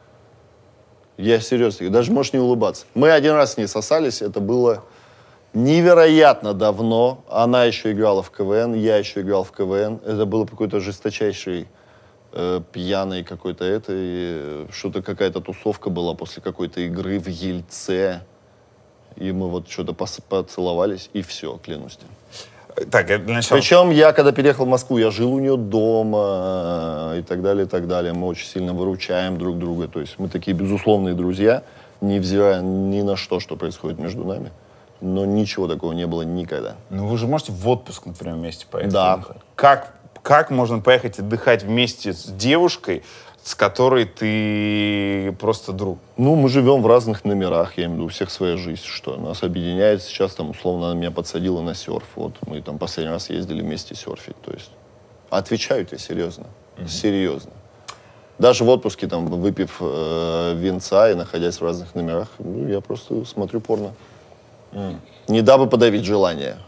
A: Я серьезно, даже можешь не улыбаться. Мы один раз с ней сосались, это было невероятно давно. Она еще играла в КВН, я еще играл в КВН. Это было какой-то жесточайший э, пьяный какой-то это, и что-то какая-то тусовка была после какой-то игры в Ельце. И мы вот что-то пос- поцеловались, и все, клянусь тебе.
B: Так, я для начала...
A: Причем я, когда переехал в Москву, я жил у нее дома э, и так далее, и так далее. Мы очень сильно выручаем друг друга. То есть мы такие безусловные друзья, невзирая ни на что, что происходит между нами. Но ничего такого не было никогда.
B: Ну, вы же можете в отпуск, например, вместе поехать.
A: Да.
B: отдыхать. Как, как можно поехать отдыхать вместе с девушкой, с которой ты просто друг?
A: Ну, мы живем в разных номерах, я имею в виду, у всех своя жизнь, что нас объединяет. Сейчас, там, условно, она меня подсадила на серф. Вот мы там последний раз ездили вместе серфить. То есть, отвечаю тебе серьезно. Mm-hmm. Серьезно. Даже в отпуске, там, выпив э, винца и находясь в разных номерах, ну, я просто смотрю порно. Mm. Не дабы подавить желание.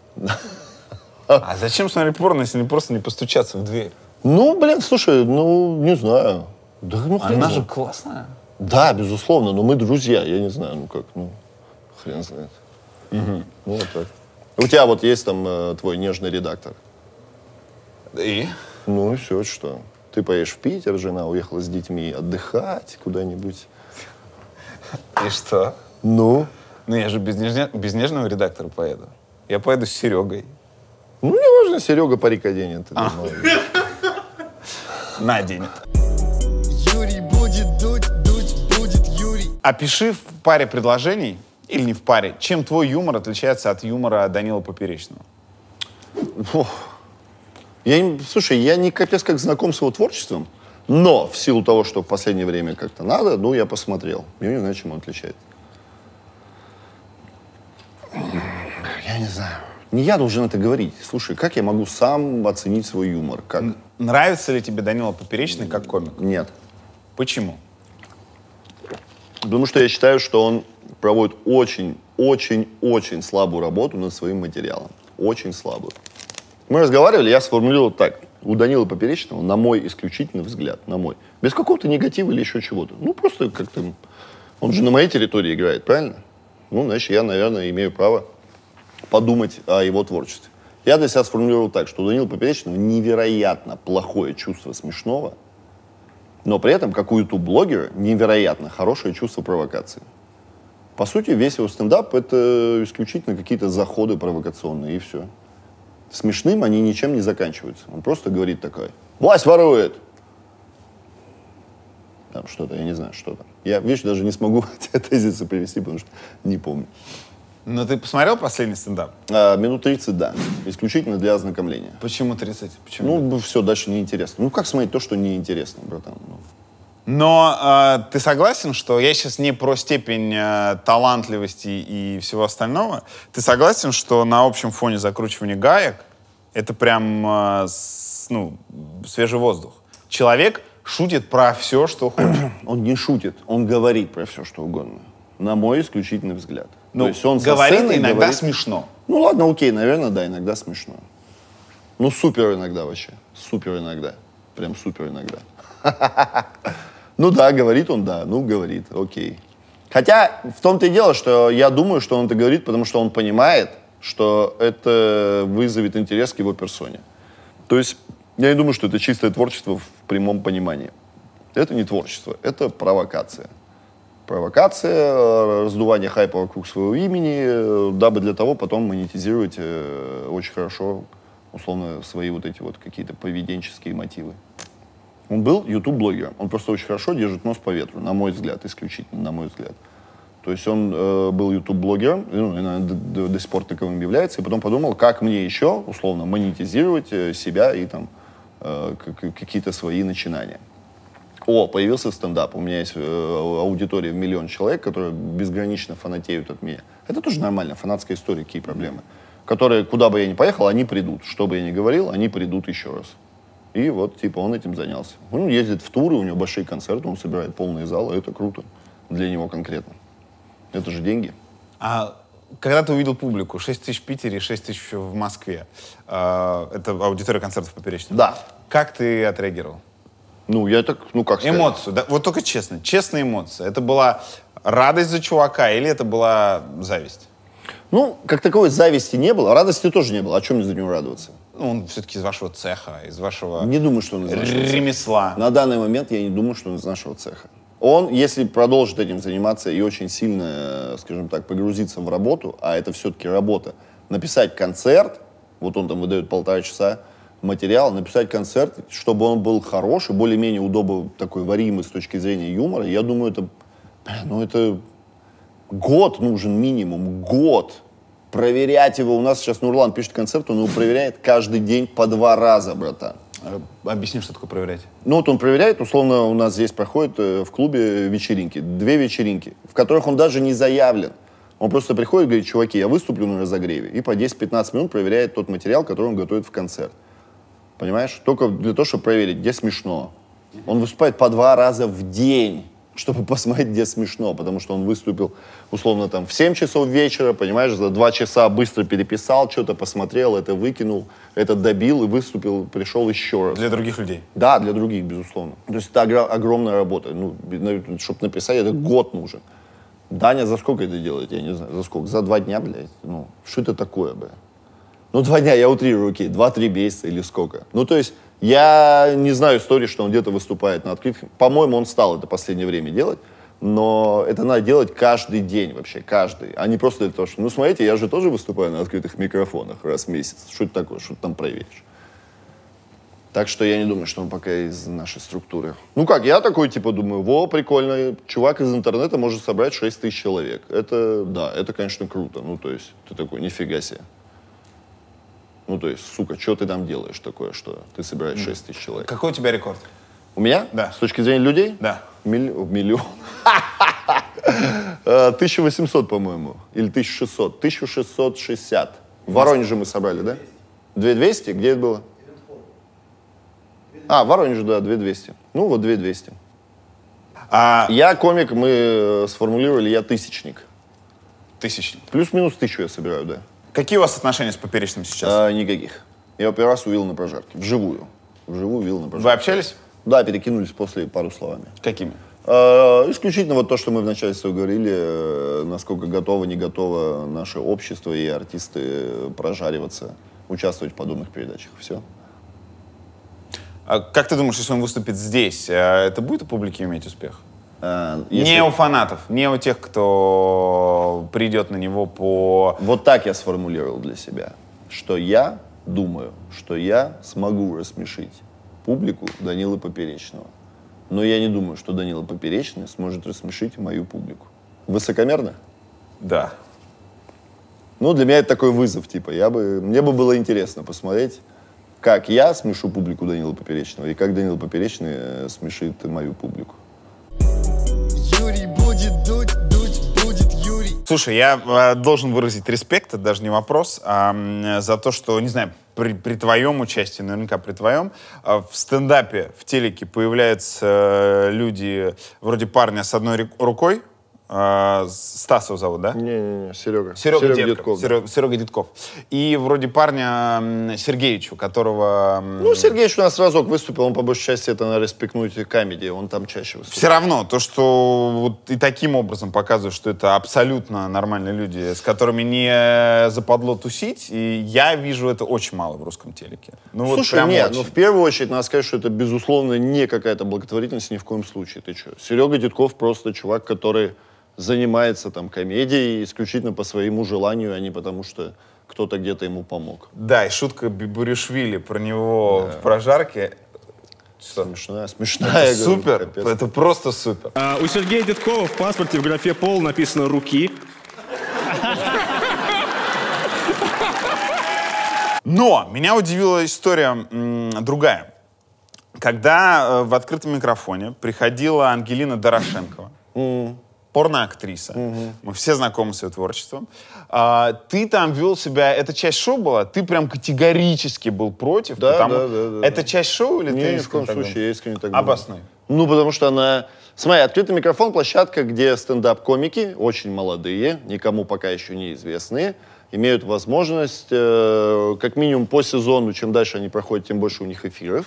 B: А зачем смотреть порно, если просто не постучаться в дверь?
A: Ну, блин, слушай, ну, не знаю. Да, ну, хрен
B: Она
A: знает.
B: же классная.
A: Да, безусловно, но мы друзья, я не знаю, ну как, ну, хрен знает.
B: Угу.
A: Ну, вот так. У тебя вот есть там э, твой нежный редактор.
B: И?
A: Ну и все, что? Ты поедешь в Питер, жена уехала с детьми отдыхать куда-нибудь.
B: И что?
A: Ну?
B: Ну, я же без, нежня... без нежного редактора поеду. Я поеду с Серегой.
A: Ну, не важно, Серега парик оденет.
B: А. На день.
C: Юрий будет дуть, дуть будет Юрий.
B: Опиши в паре предложений, или не в паре, чем твой юмор отличается от юмора Данила Поперечного?
A: Фух. Я, не- слушай, я не капец как знаком с его творчеством, но в силу того, что в последнее время как-то надо, ну, я посмотрел. Я не знаю, чем он отличается. Я не знаю. Не я должен это говорить. Слушай, как я могу сам оценить свой юмор? Как?
B: Нравится ли тебе Данила Поперечный как комик?
A: Нет.
B: Почему?
A: Потому что я считаю, что он проводит очень-очень-очень слабую работу над своим материалом. Очень слабую. Мы разговаривали, я сформулировал так. У Данила Поперечного, на мой исключительный взгляд, на мой, без какого-то негатива или еще чего-то. Ну, просто как-то... Он же на моей территории играет, правильно? Ну, значит, я, наверное, имею право подумать о его творчестве. Я для себя сформулировал так, что у Данила Поперечного невероятно плохое чувство смешного. Но при этом, как у ютуб-блогера, невероятно хорошее чувство провокации. По сути, весь его стендап — это исключительно какие-то заходы провокационные, и все. Смешным они ничем не заканчиваются. Он просто говорит такое: «Власть ворует!» Там что-то, я не знаю, что там. Я, видишь, даже не смогу эти тезисы привести, потому что не помню.
B: Но ты посмотрел последний стендап?
A: А, минут тридцать, да. Исключительно для ознакомления.
B: Почему тридцать? Почему?
A: Ну, все, дальше неинтересно. Ну, как смотреть то, что неинтересно, братан? Ну.
B: Но э, ты согласен, что я сейчас не про степень э, талантливости и всего остального. Ты согласен, что на общем фоне закручивания гаек это прям э, с, ну, свежий воздух? Человек шутит про все, что хочет.
A: Он не шутит, он говорит про все, что угодно. На мой исключительный взгляд.
B: Ну,
A: То есть он
B: говорит иногда
A: говорит...
B: смешно.
A: Ну ладно, окей, наверное, да, иногда смешно. Ну супер иногда вообще. Супер иногда. Прям супер иногда. Ну да, говорит он, да, ну говорит, окей. Хотя в том-то и дело, что я думаю, что он это говорит, потому что он понимает, что это вызовет интерес к его персоне. То есть я не думаю, что это чистое творчество в прямом понимании. Это не творчество, это провокация. Провокация, раздувание хайпа вокруг своего имени, дабы для того потом монетизировать э, очень хорошо, условно, свои вот эти вот какие-то поведенческие мотивы. Он был ютуб-блогером, он просто очень хорошо держит нос по ветру, на мой взгляд, исключительно, на мой взгляд. То есть он э, был ютуб-блогером, ну, наверное, до, до, до сих пор таковым является, и потом подумал, как мне еще, условно, монетизировать э, себя и там э, какие-то свои начинания. О, появился стендап. У меня есть э, аудитория в миллион человек, которые безгранично фанатеют от меня. Это тоже нормально, фанатская история, какие проблемы. Которые, куда бы я ни поехал, они придут. Что бы я ни говорил, они придут еще раз. И вот, типа, он этим занялся. Он ездит в туры, у него большие концерты, он собирает полные залы, это круто. Для него конкретно. Это же деньги.
B: А когда ты увидел публику, шесть тысяч в Питере, шесть тысяч в Москве, э, это аудитория концертов Поперечного?
A: Да.
B: Как ты отреагировал?
A: Ну, я так, ну как сказать.
B: Эмоцию, да? Вот только честно, честная эмоция. Это была радость за чувака или это была зависть?
A: Ну, как таковой зависти не было, радости тоже не было. О чем мне за него радоваться?
B: Ну, он все-таки из вашего цеха, из вашего
A: Не думаю, что он из нашего цеха.
B: ремесла.
A: На данный момент я не думаю, что он из нашего цеха. Он, если продолжит этим заниматься и очень сильно, скажем так, погрузиться в работу, а это все-таки работа, написать концерт, вот он там выдает полтора часа материал, написать концерт, чтобы он был хороший, более-менее удобно такой варимый с точки зрения юмора, я думаю, это, ну, это год нужен минимум, год. Проверять его. У нас сейчас Нурлан пишет концерт, он его проверяет каждый день по два раза, братан.
B: Объясни, что такое проверять.
A: Ну вот он проверяет, условно, у нас здесь проходит э, в клубе вечеринки, две вечеринки, в которых он даже не заявлен. Он просто приходит и говорит: чуваки, я выступлю на разогреве. И по десять-пятнадцать минут проверяет тот материал, который он готовит в концерт. Понимаешь? Только для того, чтобы проверить, где смешно. Он выступает по два раза в день, чтобы посмотреть, где смешно. Потому что он выступил, условно, там в семь часов вечера, понимаешь, за два часа быстро переписал, что-то посмотрел, это выкинул, это добил и выступил, пришел еще раз.
B: Для других людей?
A: Да, для других, безусловно. То есть это огр- огромная работа. Ну, чтобы написать, это год нужен. Даня за сколько это делает? Я не знаю. За сколько? За два дня, блядь? Ну, что это такое, блядь? Ну, два дня, я утрирую, окей, два-три месяца или сколько. Ну, то есть, я не знаю истории, что он где-то выступает на открытых. По-моему, он стал это в последнее время делать, но это надо делать каждый день вообще, каждый. А не просто для того, что, ну, смотрите, я же тоже выступаю на открытых микрофонах раз в месяц. Что это такое, что ты там проверишь? Так что я не думаю, что он пока из нашей структуры. Ну как, я такой, типа, думаю, во, прикольно, чувак из интернета может собрать шесть тысяч человек. Это, да, это, конечно, круто. Ну, то есть, ты такой, нифига себе. Ну, то есть, сука, что ты там делаешь такое, что ты собираешь шесть тысяч человек?
B: Какой у тебя рекорд?
A: У меня?
B: Да.
A: С точки зрения людей?
B: Да.
A: Милли- Миллион. тысяча восемьсот, по-моему. Или тысяча шестьсот. тысяча шестьсот шестьдесят. В Воронеже мы собрали, да? две тысячи двести? Где это было? А, в Воронеже, да, две тысячи двести. Ну, вот две тысячи двести.
B: А...
A: Я комик, мы сформулировали, я тысячник.
B: Тысячник.
A: Плюс-минус тысячу я собираю, да.
B: Какие у вас отношения с Поперечным сейчас?
A: А, никаких. Я его первый раз увидел на прожарке. Вживую. Вживую увидел на прожарке.
B: Вы общались?
A: Да, перекинулись после пару словами.
B: Какими?
A: А, исключительно вот то, что мы вначале с тобой говорили, э, насколько готово, не готово наше общество и артисты прожариваться, участвовать в подобных передачах. Все.
B: А как ты думаешь, если он выступит здесь, это будет у публики иметь успех?
A: А, если...
B: Не у фанатов, не у тех, кто придет на него по...
A: Вот так я сформулировал для себя, что я думаю, что я смогу рассмешить публику Данилы Поперечного. Но я не думаю, что Данила Поперечный сможет рассмешить мою публику. Высокомерно?
B: Да.
A: Ну, для меня это такой вызов, типа, я бы, мне бы было интересно посмотреть, как я смешу публику Данила Поперечного и как Данила Поперечный э, смешит мою публику.
C: Юрий будет дуть, дуть будет Юрий.
B: Слушай, я э, должен выразить респект, это даже не вопрос, а, м, за то, что, не знаю, при, при твоем участии, наверняка при твоем, э, в стендапе, в телеке появляются э, люди вроде парня с одной рек- рукой, э, Стасов зовут, да?
A: Не-не-не, Серега.
B: Серега, Детков.
A: Детков, да.
B: Серега, Серега Детков. И вроде парня м, Сергеевич, у которого... м,
A: Ну, Сергеевич у нас разок выступил, он по большей части это на респектнуть камеди, он там чаще выступает.
B: Все равно, то, что вот и таким образом показывают, что это абсолютно нормальные люди, с которыми не западло тусить, и я вижу это очень мало в русском телеке. Ну, вот
A: Слушай,
B: прям
A: нет,
B: очень.
A: ну в первую очередь надо сказать, что это, безусловно, не какая-то благотворительность ни в коем случае. Ты что? Серега Детков просто чувак, который занимается там комедией исключительно по своему желанию, а не потому, что кто-то где-то ему помог.
B: Да, и шутка Буришвили про него да. в прожарке. Что?
A: Смешная, смешная.
B: Это
A: говорю,
B: супер,
A: капец.
B: это просто супер.
E: А, у Сергея Деткова в паспорте в графе «пол» написано «руки».
B: Но меня удивила история м, другая. Когда э, в открытом микрофоне приходила Ангелина Дорошенкова, mm. порноактриса, mm-hmm. мы все знакомы с ее творчеством, а, ты там вел себя, это часть шоу была, ты прям категорически был против,
A: да,
B: потому...
A: да, да, да,
B: это
A: да.
B: часть шоу или
A: не,
B: ты
A: ни в коем случае, я искренне так думаю.
B: Обоснуй.
A: Ну, потому что она... Смотри, открытый микрофон — площадка, где стендап-комики, очень молодые, никому пока еще неизвестные, имеют возможность, э, как минимум по сезону, чем дальше они проходят, тем больше у них эфиров.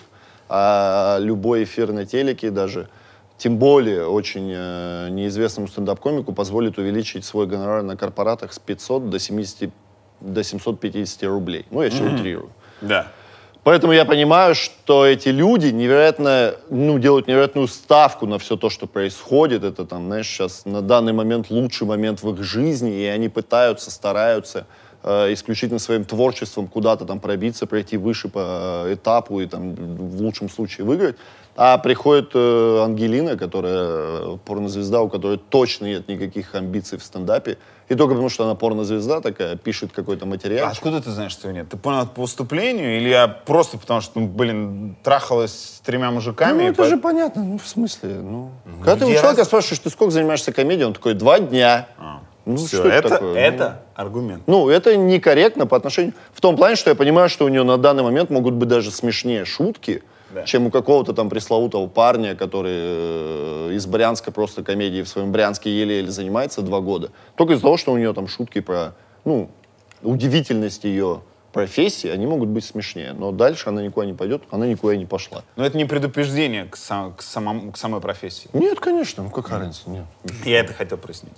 A: А любой эфир на телеке, даже тем более очень э, неизвестному стендап-комику, позволит увеличить свой гонорар на корпоратах с пятисот до семидесяти, до семисот пятидесяти рублей. Ну, я еще mm-hmm. утрирую.
B: Да.
A: Поэтому я понимаю, что эти люди невероятно, ну, делают невероятную ставку на все то, что происходит. Это, там, знаешь, сейчас на данный момент лучший момент в их жизни, и они пытаются, стараются э, исключительно своим творчеством куда-то там пробиться, пройти выше по э, этапу и там в лучшем случае выиграть. А приходит э, Ангелина, которая порнозвезда, у которой точно нет никаких амбиций в стендапе. И только потому, что она порнозвезда такая, пишет какой-то материал.
B: А откуда ты знаешь, что ее нет? Ты понял по выступлению или я просто потому, что, ну, блин, трахалась с тремя мужиками?
A: Ну, это
B: по...
A: же понятно, ну, в смысле, ну...
B: ну
A: когда ты у человека
B: раз...
A: спрашиваешь, ты сколько занимаешься комедией, он такой, два дня.
B: А,
A: ну,
B: все,
A: что это,
B: это
A: такое?
B: Это ну, аргумент.
A: Ну, это некорректно по отношению... В том плане, что я понимаю, что у нее на данный момент могут быть даже смешнее шутки, да. чем у какого-то там пресловутого парня, который э, из Брянска просто комедией в своем Брянске еле-еле занимается два года. Только из-за того, что у нее там шутки про, ну, удивительность ее профессии, они могут быть смешнее. Но дальше она никуда не пойдет, она никуда не пошла.
B: Но это не предупреждение к, сам, к, самому, к самой профессии.
A: Нет, конечно, ну какая разница, нет.
B: Я это хотел прояснить.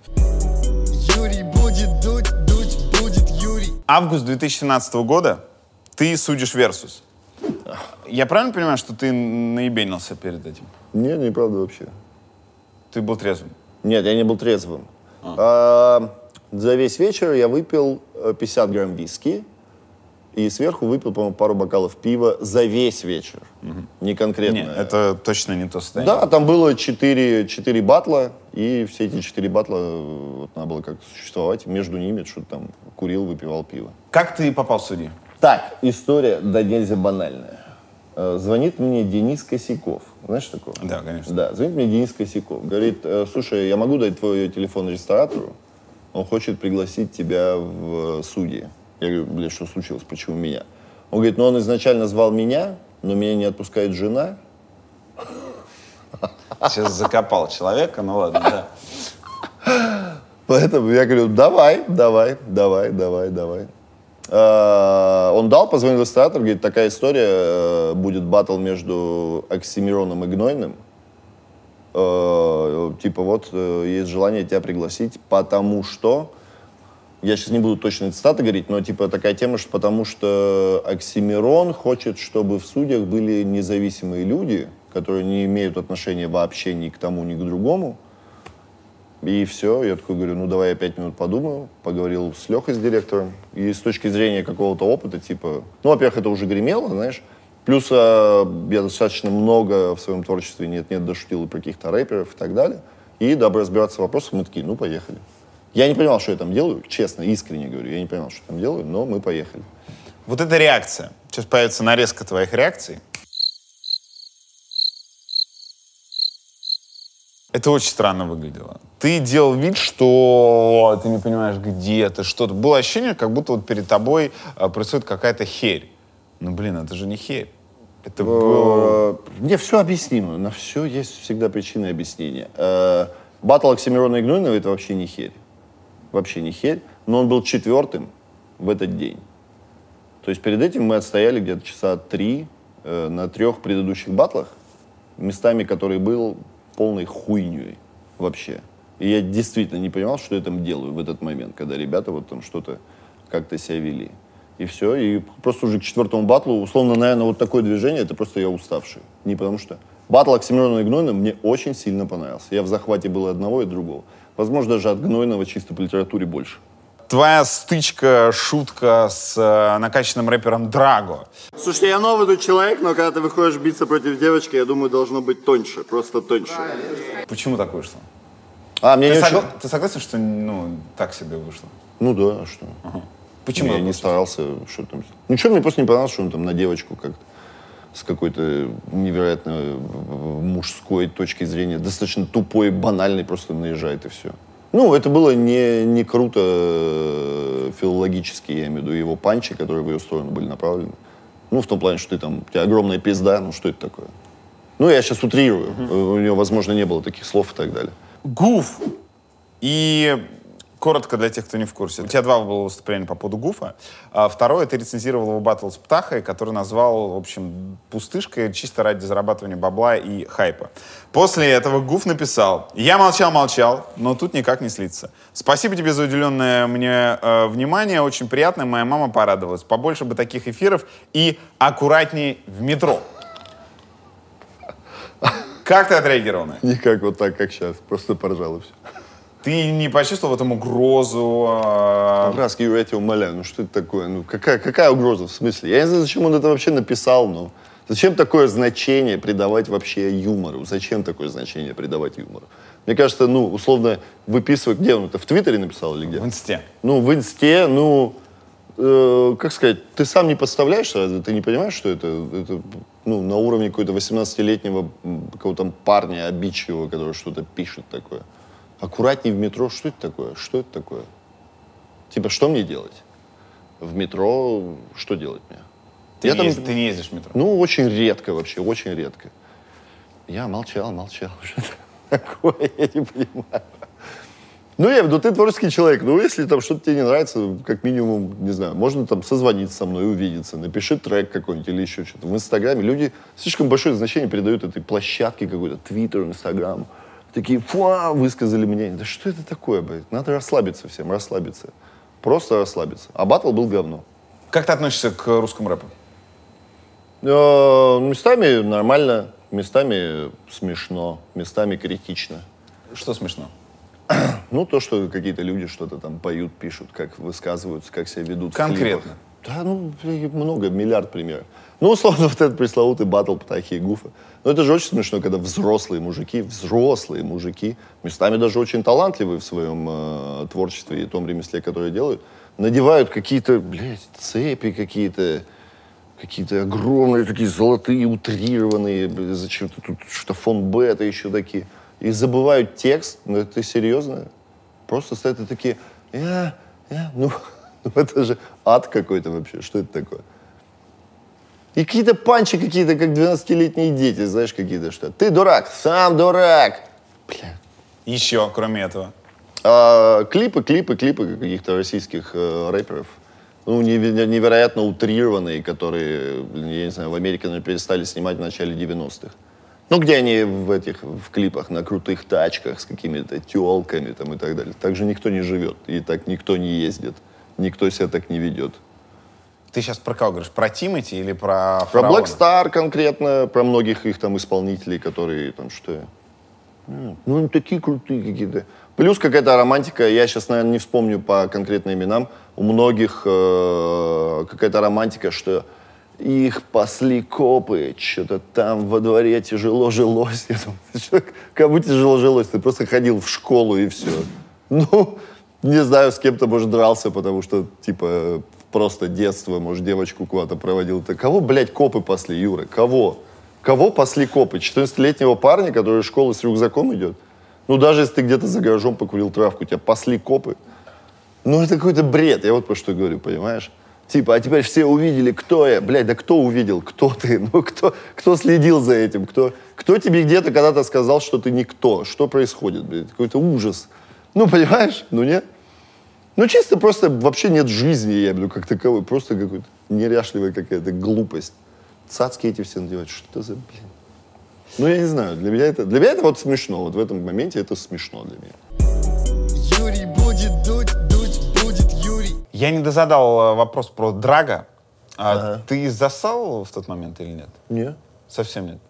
C: Юрий будет дуть, дуть будет Юрий.
B: Август две тысячи семнадцатого года ты судишь «Версус». Я правильно понимаю, что ты наебенился перед этим?
A: Нет, неправда вообще.
B: Ты был трезвым?
A: Нет, я не был трезвым.
B: А.
A: А, за весь вечер я выпил пятьдесят грамм виски и сверху выпил, по-моему, пару бокалов пива за весь вечер. Угу. Не конкретно.
B: Нет, это точно не то состояние.
A: Да, там было четыре, четыре батла, и все эти четыре батла, вот, надо было как-то существовать. Между ними что-то там курил, выпивал пиво.
B: Как ты попал в судьи?
A: Так, история да нельзя банальная. Звонит мне Денис Косяков. Знаешь такого?
B: Да, конечно.
A: Да, звонит мне Денис Косяков. Говорит, слушай, я могу дать твой телефон ресторатору? Он хочет пригласить тебя в судьи. Я говорю, блядь, что случилось? Почему меня? Он говорит, ну он изначально звал меня, но меня не отпускает жена.
B: Сейчас закопал человека, ну ладно, да.
A: Поэтому я говорю, давай, давай, давай, давай, давай. Он дал, позвонил ресторатору, говорит, такая история, будет баттл между Оксимироном и Гнойным. Типа вот, есть желание тебя пригласить, потому что Я сейчас не буду точно цитаты говорить, но типа такая тема, что потому что Оксимирон хочет, чтобы в судьях были независимые люди, которые не имеют отношения вообще ни к тому, ни к другому. И все, я такой говорю, ну давай я пять минут подумаю, поговорил с Лехой, с директором, и с точки зрения какого-то опыта, типа, ну, во-первых, это уже гремело, знаешь, плюс а, я достаточно много в своем творчестве нет-нет дошутил про каких-то рэперов и так далее, и дабы разбираться в вопросах, мы такие, ну, поехали. Я не понимал, что я там делаю, честно, искренне говорю, я не понимал, что я там делаю, но мы поехали.
B: Вот эта реакция, сейчас появится нарезка твоих реакций. Это очень странно выглядело. Ты делал вид, что ты не понимаешь, где ты, что-то. Было ощущение, как будто вот перед тобой а, происходит какая-то херь. Ну, блин, это же не херь. Это было...
A: Мне все объяснимо. На все есть всегда причины и объяснения. Баттл Оксимирона и Гнойного — это вообще не херь. Вообще не херь. Но он был четвертым в этот день. То есть перед этим мы отстояли где-то часа три э, на трех предыдущих баттлах, местами который был полной хуйней вообще. И я действительно не понимал, что я там делаю в этот момент, когда ребята вот там что-то как-то себя вели. И все, и просто уже к четвертому баттлу, условно, наверное, вот такое движение, это просто я уставший. Не потому что... Баттл Оксимирона и Гнойного мне очень сильно понравился. Я в захвате был одного и другого. Возможно, даже от Гнойного чисто по литературе больше.
B: Твоя стычка, шутка с э, накачанным рэпером Драго.
A: Слушайте, я новый тут человек, но когда ты выходишь биться против девочки, я думаю, должно быть тоньше, просто тоньше.
B: Почему так вышло?
A: А, мне
B: Ты,
A: не
B: сог...
A: очень...
B: ты согласен, что ну, так себе вышло?
A: Ну да, а что?
B: Ага. Почему?
A: Я не старался, что там... Ничего, мне просто не понравилось, что он там на девочку как-то с какой-то невероятно мужской точки зрения, достаточно тупой, банальной, просто наезжает и все. Ну, это было не, не круто филологически, я имею в виду, его панчи, которые в ее сторону были направлены. Ну, в том плане, что ты там, у тебя огромная пизда, ну, что это такое? Ну, я сейчас утрирую, uh-huh. У нее, возможно, не было таких слов и так далее.
B: Гуф. И коротко для тех, кто не в курсе. У тебя два было выступления по поводу Гуфа. А второе, ты рецензировал его баттл с Птахой, который назвал, в общем, пустышкой чисто ради зарабатывания бабла и хайпа. После этого Гуф написал: «Я молчал-молчал, но тут никак не слиться. Спасибо тебе за уделенное мне э, внимание, очень приятно, моя мама порадовалась. Побольше бы таких эфиров и аккуратнее в метро». Как ты отреагировал на это?
A: Никак вот так, как сейчас, просто поржал и все.
B: Ты не почувствовал в этом угрозу? А...
A: Братский, я тебя умоляю, ну что это такое? Ну какая, какая угроза, в смысле? Я не знаю, зачем он это вообще написал, но... Зачем такое значение придавать вообще юмору? Зачем такое значение придавать юмору? Мне кажется, ну, условно, выписывать... Где он это? В Твиттере написал или где?
B: В Инсте.
A: Ну, в Инсте, ну... Э, как сказать, ты сам не подставляешь разве? Ты не понимаешь, что это... это ну, на уровне какой-то восемнадцатилетнего какого-то парня обидчивого, который что-то пишет такое. Аккуратней в метро. Что это такое? Что это такое? Типа, что мне делать? В метро что делать мне?
B: Ты,
A: Я
B: не
A: там,
B: ездишь, ты не ездишь в метро?
A: Ну, очень редко вообще, очень редко. Я молчал, молчал. Что такое? Я не понимаю. Ну, я ну ты творческий человек. Ну, если там что-то тебе не нравится, как минимум, не знаю, можно там созвониться со мной, увидеться, напиши трек какой-нибудь или еще что-то. В Инстаграме люди слишком большое значение передают этой площадке какой-то, Твиттеру, Инстаграму. Такие, фуа, высказали мнение. Да что это такое, блядь? Надо расслабиться всем, расслабиться. Просто расслабиться. А баттл был говно.
B: Как ты относишься к русскому рэпу?
A: Э, местами нормально, местами смешно, местами критично.
B: Что смешно?
A: Ну, то, что какие-то люди что-то там поют, пишут, как высказываются, как себя ведут.
B: Конкретно?
A: В клипах. Да, ну, много, миллиард примеров. Ну, условно, вот этот пресловутый баттл Птахи и Гуфа. Ну, это же очень смешно, когда взрослые мужики, взрослые мужики, местами даже очень талантливые в своем э, творчестве и том ремесле, которое делают, надевают какие-то, блядь, цепи какие-то, какие-то огромные, такие золотые, утрированные, блядь, зачем-то тут что-то фон бета еще такие. И забывают текст. Ну, это серьезно? Просто стоят и такие, я, я, ну, это же ад какой-то вообще. Что это такое? И какие-то панчи какие-то, как двенадцатилетние дети, знаешь, какие-то что. Ты дурак, сам дурак. Бля.
B: Еще, кроме этого?
A: А, клипы, клипы, клипы каких-то российских э, рэперов. Ну, неверо- невероятно утрированные, которые, я не знаю, в Америке, наверное, перестали снимать в начале девяностых. Ну, где они в этих, в клипах на крутых тачках с какими-то тёлками там и так далее. Так же никто не живет, и так никто не ездит, никто себя так не ведет.
B: Ты сейчас про кого говоришь? Про Тимати или про
A: Про
B: Фараона?
A: Black Star конкретно, про многих их там исполнителей, которые там что... Ну, они такие крутые какие-то. Плюс какая-то романтика, я сейчас, наверное, не вспомню по конкретным именам, у многих э, какая-то романтика, что их пасли копы, что-то там во дворе тяжело жилось. Я думаю, что, как будто тяжело жилось, ты просто ходил в школу и все. Ну, не знаю, с кем-то, может, дрался, потому что, типа, просто детство, может, девочку куда-то проводил. Ты кого, блядь, копы пасли, Юра? Кого? Кого пасли копы? четырнадцатилетнего парня, который из школы с рюкзаком идет? Ну, даже если ты где-то за гаражом покурил травку, тебя пасли копы. Ну, это какой-то бред. Я вот про что говорю, понимаешь? Типа, а теперь все увидели, кто я. Блядь, да кто увидел? Кто ты? Ну, кто, кто следил за этим? Кто, кто тебе где-то когда-то сказал, что ты никто? Что происходит, блядь? Какой-то ужас. Ну, понимаешь? Ну, нет? Ну, чисто просто вообще нет жизни, я имею в виду, как таковой. Просто какая-то неряшливая какая-то глупость. Цацки эти все надевают. Что за, блин? Ну, я не знаю. Для меня это, для меня это вот смешно. Вот в этом моменте это смешно для меня.
C: Юрий будет дуть, дуть будет Юрий.
B: Я не дозадал вопрос про Драга. А
A: Ага.
B: ты засал в тот момент или нет?
A: Не.
B: Совсем нет.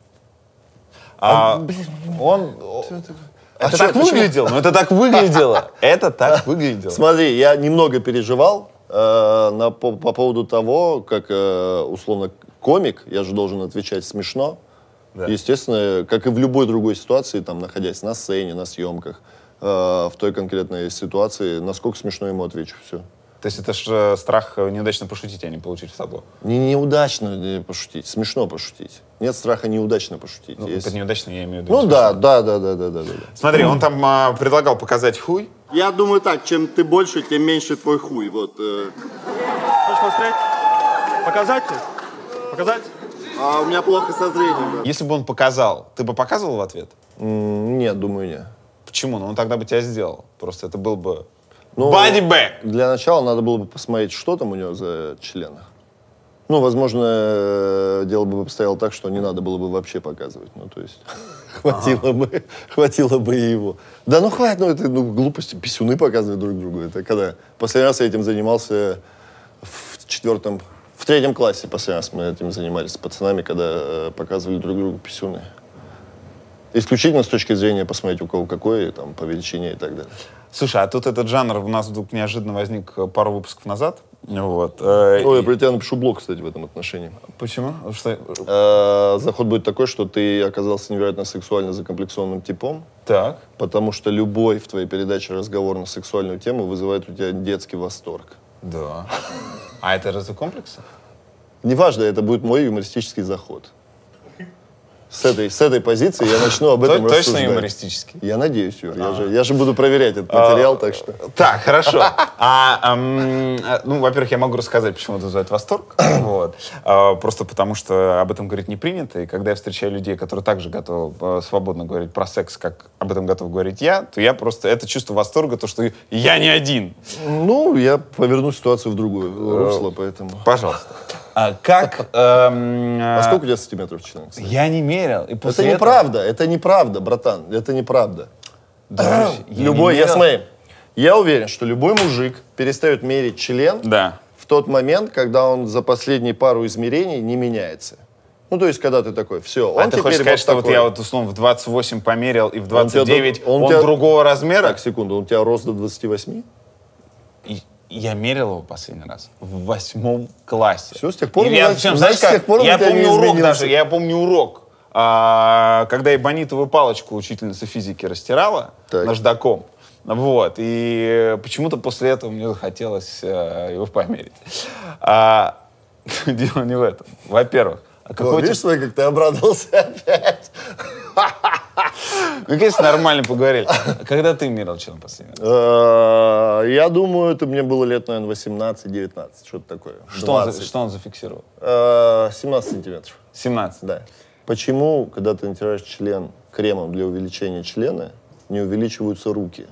B: А, он...
A: А
B: Это
A: что,
B: так
A: почему?
B: выглядело. Ну, это так выглядело. Это так выглядело.
A: Смотри, я немного переживал э, на, по, по поводу того, как, э, условно, комик, я же должен отвечать смешно.
B: Да.
A: Естественно, как и в любой другой ситуации, там, находясь на сцене, на съемках, э, в той конкретной ситуации, насколько смешно ему отвечу, все.
B: То есть это же страх неудачно пошутить, а не получить в табло.
A: Не неудачно не пошутить, смешно пошутить. Нет страха неудачно пошутить.
B: Ну,
A: Есть-
B: под неудачно я имею в виду.
A: Ну
B: не
A: да,
B: смешно.
A: да, да, да, да, да, да.
B: Смотри, он там а, предлагал показать хуй.
A: Я думаю так, чем ты больше, тем меньше твой хуй. Вот. э.
E: Хочешь посмотреть? Показать? Показать?
A: А у меня плохо со зрением. Да.
B: Если бы он показал, ты бы показывал в ответ?
A: М, Нет, думаю, нет.
B: Почему? Ну, он тогда бы тебя сделал. Просто это был бы...
A: Ну,
B: Body bag!
A: Для начала надо было бы посмотреть, что там у него за член. Ну, возможно, э, дело бы обстояло так, что не надо было бы вообще показывать. Ну, то есть, хватило бы, хватило бы и его. Да ну хватит, ну это ну, глупости, писюны показывать друг другу. Это когда последний раз я этим занимался в четвертом, в третьем классе последний раз мы этим занимались с пацанами, когда э, показывали друг другу писюны. Исключительно с точки зрения посмотреть, у кого какое, там, по величине и так далее.
B: Слушай, а тут этот жанр у нас вдруг неожиданно возник пару выпусков назад. Вот. э,
A: Ой, я
B: и-
A: про тебя напишу блог, кстати, в этом отношении.
B: Почему? Что?
A: Э, Заход будет такой, что ты оказался невероятно сексуально закомплексованным типом,
B: Так.
A: потому что любой в твоей передаче разговор на сексуальную тему вызывает у тебя детский восторг.
B: Да. А это разве комплексы?
A: Неважно, это будет мой юмористический заход. С этой, с этой позиции я начну об этом
B: Точно
A: рассуждать.
B: юмористический?
A: Я надеюсь, Юр. Я, же, я же буду проверять этот материал, так что...
B: Так, хорошо. А, ам, а, ну, во-первых, я могу рассказать, почему это вызывает восторг. Вот. А, просто потому, что об этом говорить не принято. И когда я встречаю людей, которые также готовы а, свободно говорить про секс, как об этом готов говорить я, то я просто... Это чувство восторга, то, что я не один.
A: Ну, я поверну ситуацию в другое русло, поэтому...
B: Пожалуйста. А как... эм,
A: А сколько у тебя сантиметров член, кстати?
B: Я не мерил. И
A: Это
B: после этого-
A: неправда, это неправда, братан, это неправда.
B: Дружище, я не
A: Любой, я
B: мерил.
A: смотри, я уверен, что любой мужик перестает мерить член
B: Да.
A: в тот момент, когда он за последние пару измерений не меняется. Ну, то есть, когда ты такой, все, он
B: А ты
A: теперь
B: хочешь сказать,
A: вот
B: что вот
A: такой.
B: я вот условно в двадцать восемь померил и в двадцать девять
A: Он
B: он,
A: тебя-
B: другого размера?
A: Так, секунду, он у тебя рос до двадцати восьми?
B: И я мерил его последний раз в восьмом классе.
A: Всё, с тех пор,
B: И я,
A: значит,
B: причем,
A: значит,
B: знаешь
A: с тех пор
B: как,
A: он
B: я
A: у тебя не
B: помню урок
A: изменился.
B: даже, я помню урок, а, когда эбонитовую палочку учительница физики растирала
A: Так.
B: наждаком. Вот, и почему-то после этого мне захотелось э, его померить. А, дело не в этом. Во-первых, а
A: О,
B: какой
A: видишь, смотри, как ты обрадовался опять.
B: Ну, конечно, нормально поговорили. Когда ты мерил член последний раз?
A: Э, Я думаю, это мне было лет, наверное, восемнадцать-девятнадцать, что-то такое.
B: Что он, за-
A: двадцать.
B: что он зафиксировал?
A: Э, семнадцать сантиметров.
B: семнадцать.
A: Да. Почему, когда ты натираешь член кремом для увеличения члена, не увеличиваются руки?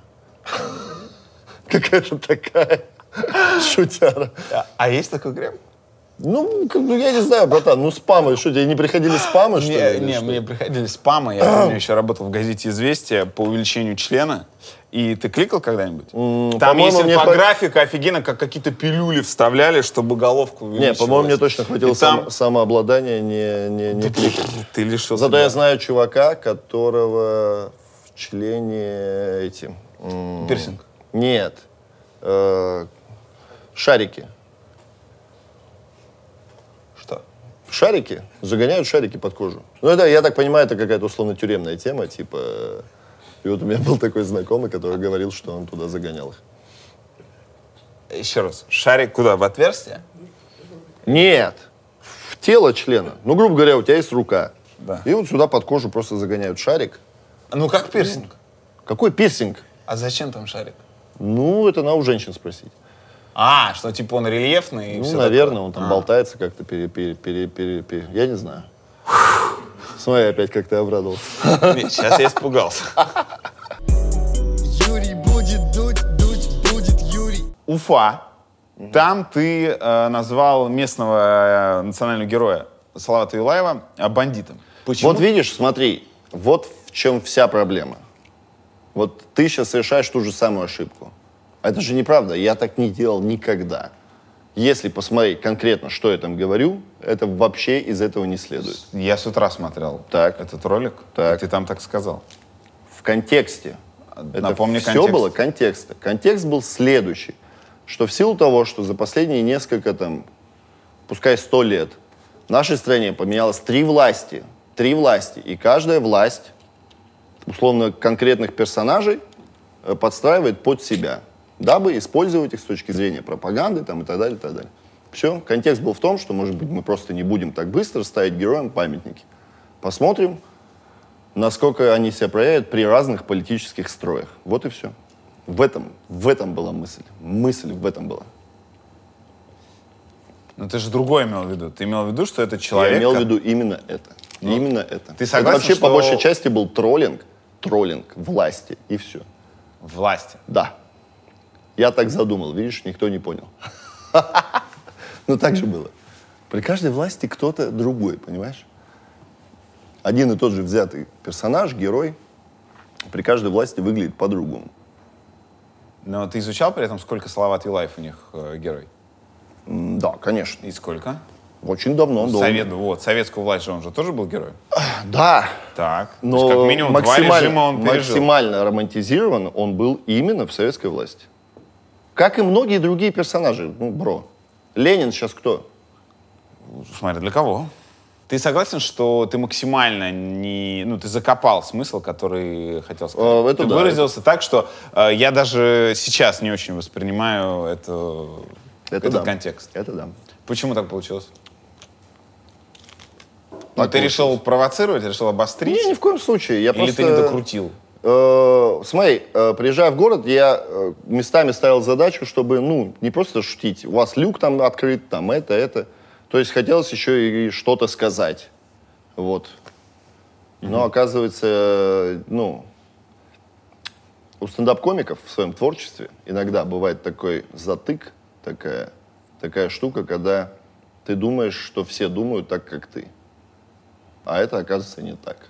A: Какая-то такая шутяра.
B: А, а есть такой крем?
A: Ну, как, ну, я не знаю, братан, ну спамы, что, тебе не приходили спамы, что
B: Не,
A: ли?
B: не,
A: что?
B: мне приходили спамы. Я помню, еще работал в газете «Известия» по увеличению члена. И ты кликал когда-нибудь?
A: М,
B: Там
A: по-моему,
B: есть
A: мне
B: инфографика, офигенно, как какие-то пилюли вставляли, чтобы головку увеличивалась.
A: Не, по-моему, мне точно хватило
B: И там-
A: сам- самообладания не, не, не кликать.
B: Ты лишился.
A: Зато я знаю чувака, которого в члене эти... м,
B: Пирсинг.
A: Нет. э, шарики.
B: Что?
A: Шарики? Загоняют шарики под кожу. Ну, это, я так понимаю, это какая-то условно тюремная тема, типа... э, И вот у меня был такой знакомый, который говорил, что он туда загонял их.
B: Еще раз. Шарик куда? В отверстие?
A: Нет. В тело члена. Ну, грубо говоря, у тебя есть рука.
B: Да.
A: И вот сюда под кожу просто загоняют шарик.
B: Ну, как пирсинг.
A: Какой пирсинг?
B: А зачем там шарик?
A: Ну, это надо у женщин спросить.
B: А, что типа он рельефный и
A: Ну,
B: всё
A: наверное,
B: такое.
A: он там
B: А.
A: болтается как-то, пере, пере, пере, пере, пере- я не знаю. Смотри, опять как ты обрадовался.
B: Нет, сейчас я испугался.
C: Юрий будет дуть, дуть будет Юрий.
B: Уфа. Там ты э, назвал местного э, национального героя Салавата Юлаева э, бандитом. Почему?
A: Вот видишь, смотри, вот в чем вся проблема. Вот ты сейчас совершаешь ту же самую ошибку. А это же неправда, я так не делал никогда. Если посмотреть конкретно, что я там говорю, это вообще из этого не следует.
B: Я с утра смотрел
A: Так.
B: этот ролик,
A: Так.
B: и ты там так сказал.
A: В контексте. Это
B: Напомни
A: все
B: контекст.
A: было контекста. Контекст был следующий, что в силу того, что за последние несколько, там, пускай сто лет, в нашей стране поменялось три власти. Три власти. И каждая власть, условно, конкретных персонажей э, подстраивает под себя, дабы использовать их с точки зрения пропаганды там, и так далее, и так далее. Все. Контекст был в том, что, может быть, мы просто не будем так быстро ставить героям памятники. Посмотрим, насколько они себя проявят при разных политических строях. Вот и все. В этом, в этом была мысль. Мысль в этом была.
B: Но ты же другое имел в виду. Ты имел в виду, что это человек...
A: Я имел в
B: ко-
A: виду именно это. Именно это.
B: ты
A: Это
B: согласен,
A: вообще
B: что-
A: по большей части был троллинг, троллинг власти, и все.
B: Власти.
A: Да. Я так задумал, видишь, никто не понял. Ну так же было. При каждой власти кто-то другой, понимаешь? Один и тот же взятый персонаж, герой, при каждой власти выглядит по-другому.
B: Но ты изучал при этом, сколько Салават Юлаев у них э, герой?
A: М, Да, конечно.
B: И сколько?
A: Очень давно. долго.
B: Совет, вот, советскую власть же он же тоже был героем?
A: Да,
B: Так. То
A: но
B: есть как минимум два
A: максимально,
B: режима он пережил.
A: максимально романтизирован он был именно в советской власти. Как и многие другие персонажи. Ну, бро. Ленин сейчас кто?
B: Смотри, для кого? Ты согласен, что ты максимально не... Ну, ты закопал смысл, который хотел сказать?
A: Э, это
B: ты
A: да.
B: выразился так, что э, я даже сейчас не очень воспринимаю это,
A: Это
B: этот
A: да.
B: контекст.
A: Это да.
B: Почему так получилось? Ну,
A: Так
B: ты
A: получилось.
B: решил провоцировать, решил обострить?
A: Не, ни в коем случае. Я
B: Или
A: просто...
B: ты не докрутил?
A: Э, смотри, э, приезжая в город, я э, местами ставил задачу, чтобы, ну, не просто шутить. У вас люк там открыт, там это, это. То есть хотелось еще и что-то сказать. Вот. Но оказывается, э, ну, у стендап-комиков в своем творчестве иногда бывает такой затык, такая, такая штука, когда ты думаешь, что все думают так, как ты. А это, оказывается, не так.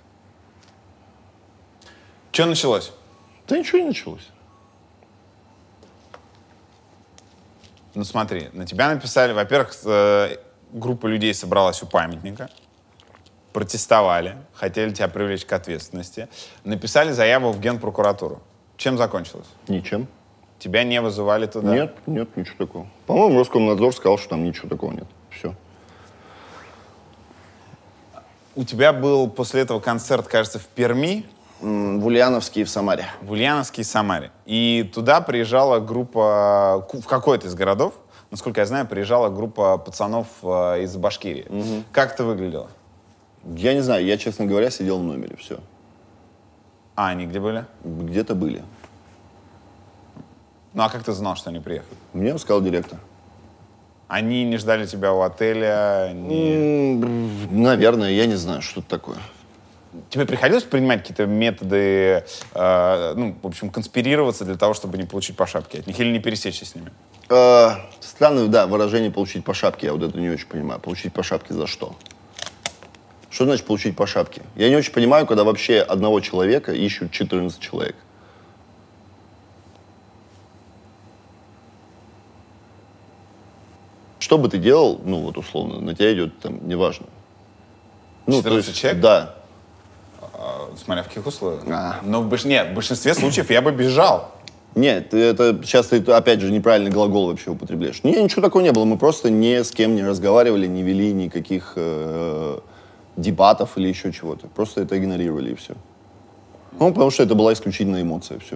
B: Что началось?
A: Да ничего не началось.
B: Ну смотри, на тебя написали, во-первых, э, группа людей собралась у памятника, протестовали, хотели тебя привлечь к ответственности, написали заяву в Генпрокуратуру. Чем закончилось?
A: Ничем.
B: Тебя не вызывали туда?
A: Нет, нет, ничего такого. По-моему, Роскомнадзор сказал, что там ничего такого нет. Все.
B: У тебя был после этого концерт, кажется, в Перми,
A: В Ульяновске и в Самаре.
B: в Ульяновске и Самаре. И туда приезжала группа, ку- в какой-то из городов, насколько я знаю, приезжала группа пацанов э, из Башкирии. Как это выглядело?
A: Я не знаю, я, честно говоря, сидел в номере, все.
B: А, они где были?
A: Где-то были.
B: Ну а как ты знал, что они приехали?
A: Мне сказал директор.
B: Они не ждали тебя у отеля? Не...
A: М, Наверное, я не знаю, что это такое.
B: Тебе приходилось принимать какие-то методы, э, ну, в общем, конспирироваться для того, чтобы не получить по шапке от них или не пересечься с ними?
A: Э, странное, да, выражение «получить по шапке». Я вот это не очень понимаю. Получить по шапке за что? Что значит получить по шапке? Я не очень понимаю, когда вообще одного человека ищут четырнадцать человек. Что бы ты делал, ну вот условно, на тебя идет там, неважно. Ну, то
B: четырнадцать
A: есть,
B: человек?
A: Да.
B: А, смотря в каких условиях.
A: А.
B: Но в, больш... Нет, в большинстве случаев я бы бежал.
A: Нет, ты это сейчас ты, опять же, неправильный глагол вообще употребляешь. Не, ничего такого не было. Мы просто ни с кем не разговаривали, не вели никаких э, дебатов или еще чего-то. Просто это игнорировали и все. Ну, потому что это была исключительно эмоция, все.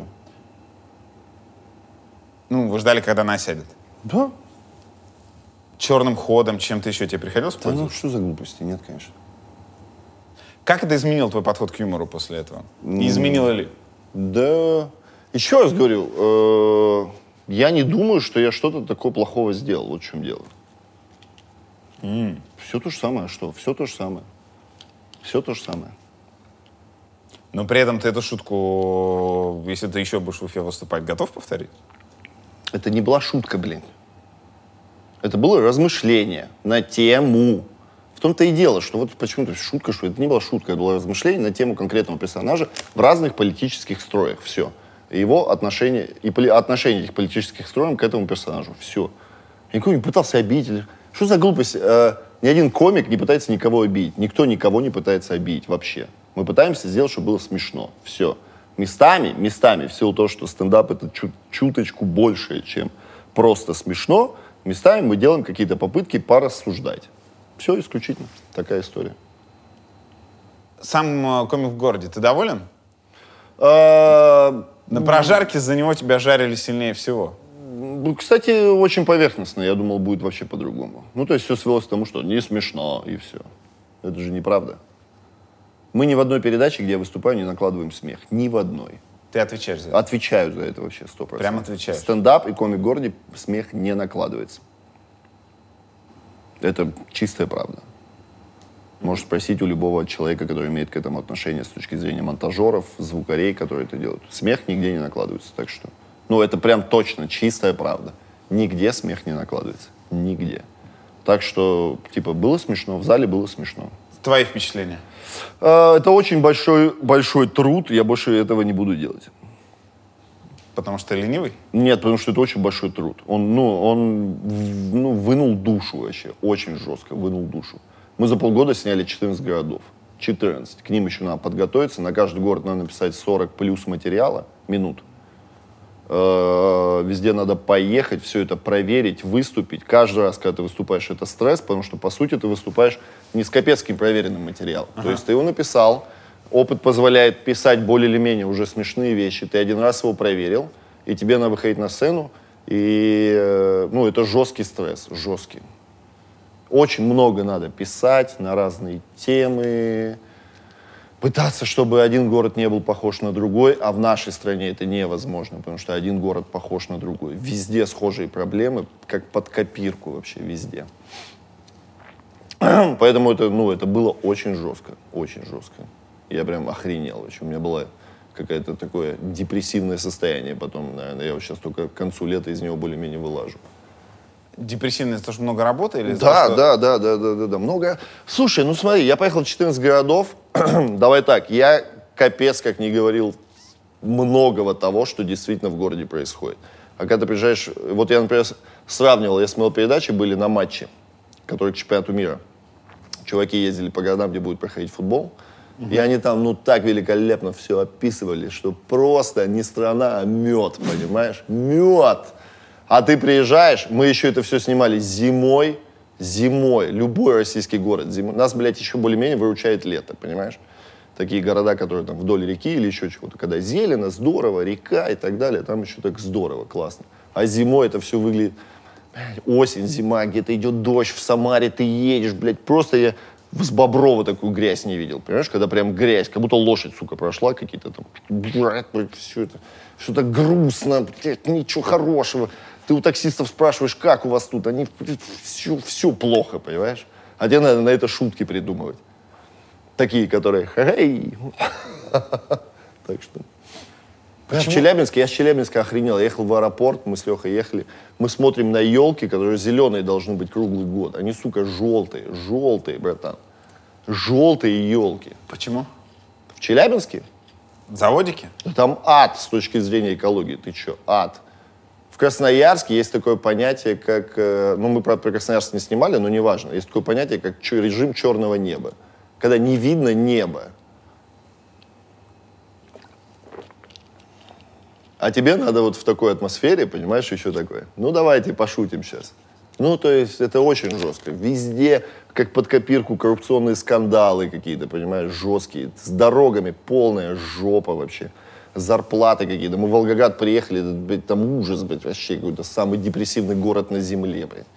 B: Ну, вы ждали, когда она сядет.
A: Да.
B: Черным ходом, чем-то еще тебе приходилось
A: Да ну
B: пользоваться?
A: что за глупости? Нет, конечно.
B: Как это изменило твой подход к юмору после этого? И изменило ли?
A: Да. Еще раз говорю, э, я не думаю, что я что-то такое плохого сделал. Вот в чем дело. Mm. Все то же самое, что? Все то же самое. Все то же самое.
B: Но при этом ты эту шутку, если ты еще будешь в Уфе выступать, готов повторить?
A: Это не была шутка, блин. Это было размышление на тему. В том-то и дело, что вот почему-то шутка, что это не была шутка, это было размышление на тему конкретного персонажа в разных политических строях. Все. И его отношение, и поли, отношение этих политических строев к этому персонажу. Все. Я никого не пытался обидеть. Что за глупость? Э, ни один комик не пытается никого обидеть. Никто никого не пытается обидеть вообще. Мы пытаемся сделать, чтобы было смешно. Все. Местами, местами, в силу того, что стендап это чуть, чуточку больше, чем просто смешно, местами мы делаем какие-то попытки порассуждать. Все исключительно. Такая история.
B: Сам э, комик в городе, ты доволен?
A: А,
B: На прожарке за него тебя жарили сильнее всего.
A: Кстати, очень поверхностно. Я думал, будет вообще по-другому. Ну, то есть все свелось к тому, что не смешно, и все. Это же неправда. Мы ни в одной передаче, где я выступаю, не накладываем смех. Ни в одной.
B: Ты отвечаешь за это?
A: Отвечаю за это вообще сто процентов.
B: Прям отвечаешь?
A: Стендап и комик в городе смех не накладывается. Это чистая правда. Можешь спросить у любого человека, который имеет к этому отношение с точки зрения монтажеров, звукарей, которые это делают. Смех нигде не накладывается. Так что, ну, это прям точно чистая правда. Нигде смех не накладывается. Нигде. Так что, типа, было смешно, в зале было смешно.
B: Твои впечатления?
A: Это очень большой, большой труд, я больше этого не буду делать.
B: Потому что ты ленивый?
A: Нет, потому что это очень большой труд. Он, ну, он ну, вынул душу вообще, очень жестко вынул душу. Мы за полгода сняли четырнадцать городов. четырнадцать. К ним еще надо подготовиться. На каждый город надо написать сорок плюс материала, минут. Везде надо поехать, все это проверить, выступить. Каждый раз, когда ты выступаешь, это стресс, потому что, по сути, ты выступаешь не с капецким проверенным материалом. Ага. То есть ты его написал, опыт позволяет писать более или менее уже смешные вещи. Ты один раз его проверил, и тебе надо выходить на сцену, и, ну, это жесткий стресс, жесткий. Очень много надо писать на разные темы, пытаться, чтобы один город не был похож на другой, а в нашей стране это невозможно, потому что один город похож на другой. Везде схожие проблемы, как под копирку вообще, везде. Поэтому это, ну, это было очень жестко, очень жестко. Я прям охренел вообще. У меня было какое-то такое депрессивное состояние потом, наверное. Я вот сейчас только к концу лета из него более-менее вылажу.
B: Депрессивное, потому что много работы? Или
A: да,
B: что...
A: да, да, да, да, да, да, много. Слушай, ну смотри, я поехал в четырнадцать городов. Давай так, я капец как не говорил многого того, что действительно в городе происходит. А когда ты приезжаешь, вот я, например, сравнивал, я смотрел передачи, были на матче, которые к чемпионату мира. Чуваки ездили по городам, где будет проходить футбол. Uh-huh. И они там, ну, так великолепно все описывали, что просто не страна, а мед, понимаешь? Мед! А ты приезжаешь, мы еще это все снимали зимой, зимой, любой российский город зимой. Нас, блядь, еще более-менее выручает лето, понимаешь? Такие города, которые там вдоль реки или еще чего-то, когда зелено, здорово, река и так далее, там еще так здорово, классно. А зимой это все выглядит, блядь, осень, зима, где-то идет дождь, в Самаре ты едешь, блядь, просто я с Боброва такую грязь не видел, понимаешь, когда прям грязь, как будто лошадь, сука, прошла, какие-то там, блядь, все это, все так грустно, блядь, ничего хорошего. Ты у таксистов спрашиваешь, как у вас тут, они все, все плохо, понимаешь? А тебе надо на это шутки придумывать. Такие, которые, хей, так что... В Челябинске, я с Челябинска охренел. Я ехал в аэропорт, мы с Лехой ехали. Мы смотрим на елки, которые зеленые должны быть круглый год. Они, сука, желтые, желтые, братан. Желтые елки.
B: Почему?
A: В Челябинске?
B: Заводики?
A: Да там ад с точки зрения экологии. Ты че, ад. В Красноярске есть такое понятие, как... Ну, мы, правда, про Красноярск не снимали, но неважно. Есть такое понятие, как режим черного неба. Когда не видно неба. А тебе надо вот в такой атмосфере, понимаешь, еще такое. Ну, давайте пошутим сейчас. Ну, то есть это очень жестко. Везде, как под копирку, коррупционные скандалы какие-то, понимаешь, жесткие. С дорогами полная жопа вообще. Зарплаты какие-то. Мы в Волгоград приехали, блядь, там ужас, блядь, вообще какой-то самый депрессивный город на земле, блядь.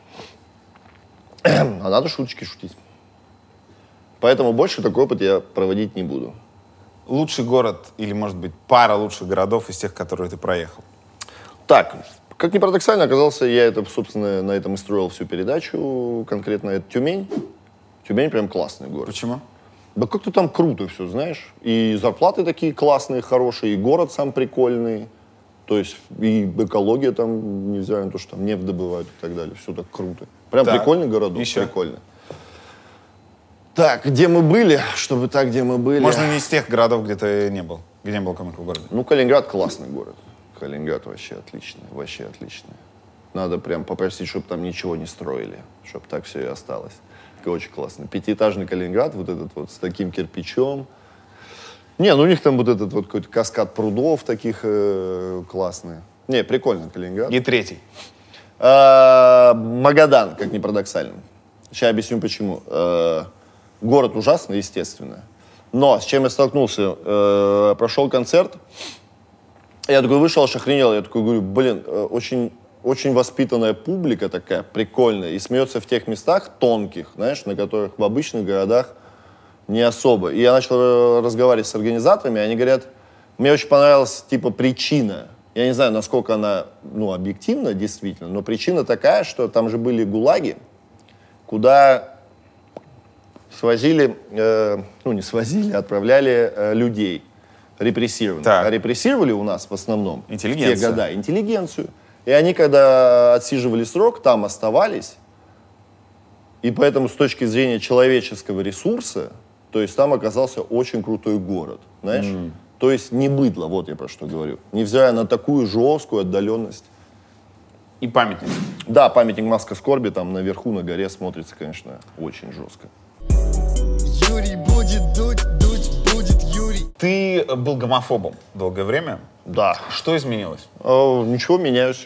A: А надо шуточки шутить. Поэтому больше такой опыт я проводить не буду.
B: Лучший город или, может быть, пара лучших городов из тех, которые ты проехал?
A: Так, как ни парадоксально, оказался, я это, собственно, на этом и строил всю передачу. Конкретно это Тюмень. Тюмень прям классный город.
B: Почему?
A: Да как-то там круто все, знаешь. И зарплаты такие классные, хорошие, и город сам прикольный. То есть и экология там, невзирая на то, что там нефть добывают и так далее. Все так круто. Прям
B: Так,
A: прикольный городок,
B: еще?
A: прикольно. Так, где мы были, чтобы так, где мы были.
B: Можно не из тех городов, где ты не был, где не был комика в городе.
A: Ну, Калининград классный город. Калининград вообще отличный, вообще отличный. Надо прям попросить, чтобы там ничего не строили, чтобы так все и осталось. Очень классно. Пятиэтажный Калининград, вот этот вот с таким кирпичом. Не, ну у них там вот этот вот какой-то каскад прудов таких э, классный. Не, прикольно Калининград.
B: И третий.
A: А, Магадан, как ни парадоксально. Сейчас объясню почему. А, город ужасный, естественно. Но с чем я столкнулся? А, прошел концерт. Я такой вышел, аж охренел. Я такой говорю, блин, очень, очень воспитанная публика такая, прикольная. И смеется в тех местах тонких, знаешь, на которых в обычных городах не особо. И я начал разговаривать с организаторами, они говорят, мне очень понравилась, типа, причина. Я не знаю, насколько она, ну, объективна, действительно, но причина такая, что там же были гулаги, куда свозили, э, ну, не свозили, отправляли э, людей репрессированных.
B: Так.
A: А репрессировали у нас в основном в те
B: Интеллигенцию.
A: года интеллигенцию. И они, когда отсиживали срок, там оставались. И поэтому с точки зрения человеческого ресурса, то есть там оказался очень крутой город, знаешь? Mm. То есть не быдло, вот я про что говорю. Невзирая на такую жесткую отдаленность.
B: И памятник.
A: Да, памятник Маска скорби там наверху, на горе смотрится, конечно, очень жестко.
C: Юрий будет дуть, дуть будет Юрий.
B: Ты был гомофобом долгое время.
A: Да.
B: Что изменилось?
A: Э, ничего, меняюсь.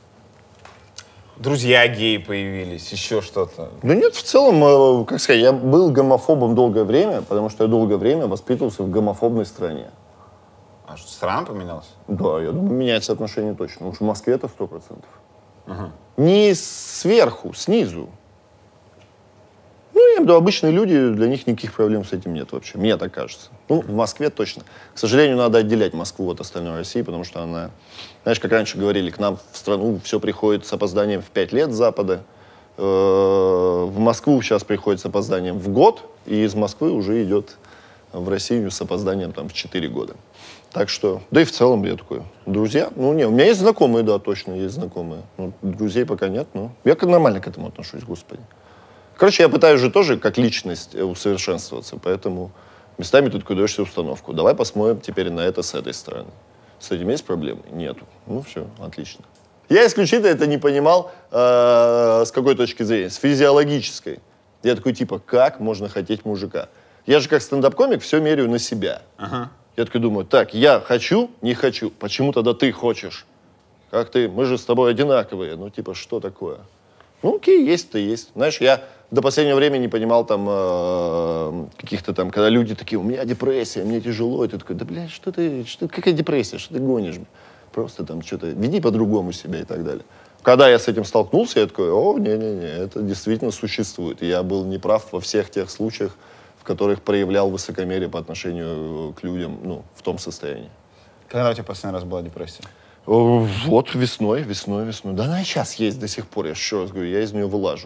B: Друзья геи появились, еще что-то.
A: Да нет, в целом, э, как сказать, я был гомофобом долгое время, потому что я долгое время воспитывался в гомофобной стране.
B: А что, страна поменялась?
A: Да, я думаю, меняется отношение точно. Уж в Москве это сто процентов. Ага. Не сверху, снизу. Ну, я имею в виду, обычные люди, для них никаких проблем с этим нет вообще. Мне так кажется. Ну, в Москве точно. К сожалению, надо отделять Москву от остальной России, потому что она... Знаешь, как раньше говорили, к нам в страну все приходит с опозданием в пять лет с Запада. В Москву сейчас приходит с опозданием в год, и из Москвы уже идет в Россию с опозданием там в четыре года. Так что, да и в целом я такой, друзья, ну не, у меня есть знакомые, да, точно есть знакомые. Ну, друзей пока нет, но я как нормально к этому отношусь, господи. Короче, я пытаюсь же тоже как личность усовершенствоваться, поэтому местами ты такой даешь себе установку. Давай посмотрим теперь на это с этой стороны. С этим есть проблемы? Нету. Ну все, отлично. Я исключительно это не понимал э, с какой точки зрения, с физиологической. Я такой типа, как можно хотеть мужика? Я же как стендап-комик все меряю на себя. Ага. Я такой думаю, так, я хочу, не хочу. Почему тогда ты хочешь? Как ты? Мы же с тобой одинаковые. Ну, типа, что такое? Ну, окей, есть-то есть. Знаешь, я до последнего времени не понимал там э, каких-то там, когда люди такие, у меня депрессия, мне тяжело. И ты такой, да, блядь, что ты, что, какая депрессия, что ты гонишь? Просто там что-то, веди по-другому себя и так далее. Когда я с этим столкнулся, я такой, о, не-не-не, это действительно существует. И я был неправ во всех тех случаях, в которых проявлял высокомерие по отношению к людям, ну, в том состоянии.
B: Когда у тебя последний раз была депрессия?
A: Вот весной, весной, весной. Да она и сейчас есть до сих пор, я еще раз говорю, я из нее вылажу.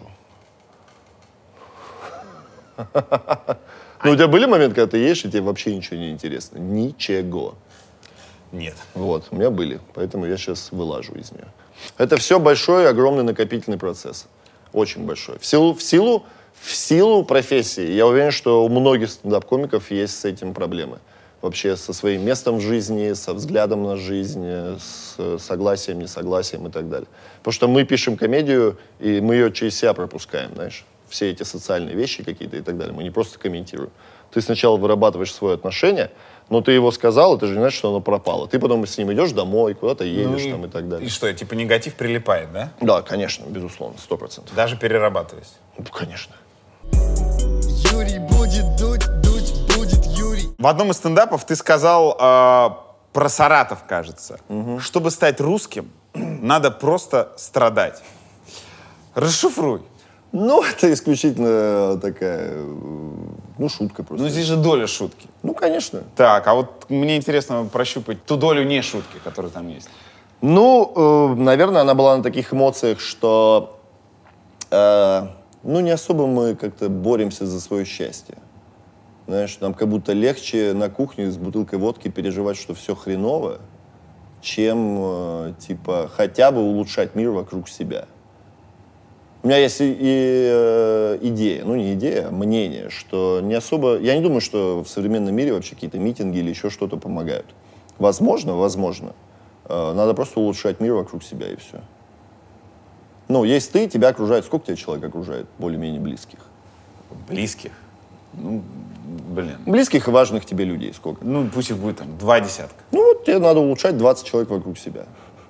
A: Ну, у тебя были моменты, когда ты ешь, и тебе вообще ничего не интересно? Ничего.
B: Нет.
A: Вот, у меня были, поэтому я сейчас вылажу из нее. Это все большой, огромный накопительный процесс. Очень большой. В силу, в силу, в силу профессии, я уверен, что у многих стендап-комиков есть с этим проблемы. Вообще со своим местом в жизни, со взглядом на жизнь, с согласием, несогласием и так далее. Потому что мы пишем комедию, и мы ее через себя пропускаем, знаешь. Все эти социальные вещи какие-то и так далее. Мы не просто комментируем. Ты сначала вырабатываешь свое отношение, но ты его сказал, это же не значит, что оно пропало. Ты потом с ним идешь домой, куда-то едешь, ну, там, и так далее.
B: И что, типа негатив прилипает, да?
A: Да, конечно, безусловно, сто процентов.
B: Даже перерабатываясь?
A: Ну, конечно.
C: Юрий будет дуть, дуть будет Юрий.
B: В одном из стендапов ты сказал э, про Саратов, кажется. Угу. Чтобы стать русским, надо просто страдать. Расшифруй.
A: Ну, это исключительно такая, ну, шутка просто.
B: Ну, здесь же доля шутки.
A: Ну, конечно.
B: Так, а вот мне интересно прощупать ту долю не шутки, которая там есть.
A: Ну, э, наверное, она была на таких эмоциях, что, э, ну, не особо мы как-то боремся за свое счастье. Знаешь, нам как будто легче на кухне с бутылкой водки переживать, что все хреново, чем, э, типа, хотя бы улучшать мир вокруг себя. У меня есть и, и, э, идея, ну не идея, а мнение, что не особо... Я не думаю, что в современном мире вообще какие-то митинги или еще что-то помогают. Возможно, возможно. Э, надо просто улучшать мир вокруг себя и все. Ну, есть ты, тебя окружает. Сколько тебя человек окружает, более-менее близких?
B: Близких? Ну, блин.
A: Близких и важных тебе людей сколько?
B: Ну, пусть их будет там два десятка.
A: Ну, вот тебе надо улучшать двадцать человек вокруг себя.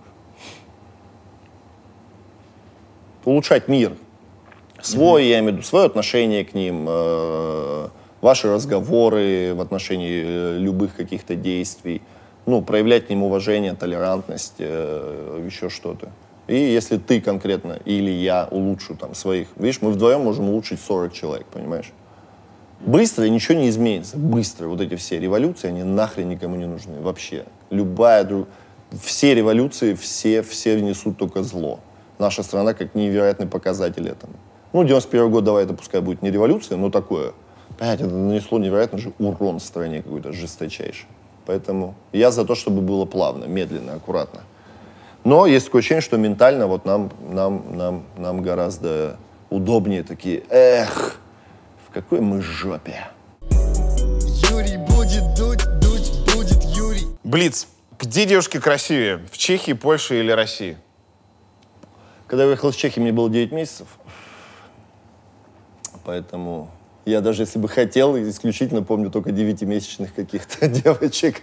A: Улучшать мир. Свой, mm-hmm. я имею в виду, свое отношение к ним, э, ваши разговоры в отношении э, любых каких-то действий, ну, проявлять к ним уважение, толерантность, э, еще что-то. И если ты конкретно или я улучшу там своих, видишь, мы вдвоем можем улучшить сорок человек, понимаешь? Быстро ничего не изменится, быстро. Вот эти все революции, они нахрен никому не нужны, вообще. Любая, друг... все революции, все, все несут только зло. Наша страна как невероятный показатель этому. Ну, девяносто первый год, давай, это пускай будет не революция, но такое. Понимаете, это нанесло невероятный же урон стране какой-то жесточайший. Поэтому я за то, чтобы было плавно, медленно, аккуратно. Но есть такое ощущение, что ментально вот нам, нам, нам, нам гораздо удобнее такие, эх, в какой мы жопе.
C: Юрий будет дуть, дуть будет Юрий.
B: Блиц. Где девушки красивее? В Чехии, Польше или России?
A: Когда я уехал из Чехии, мне было девять месяцев. Поэтому я даже если бы хотел, исключительно помню только девятимесячных каких-то девочек.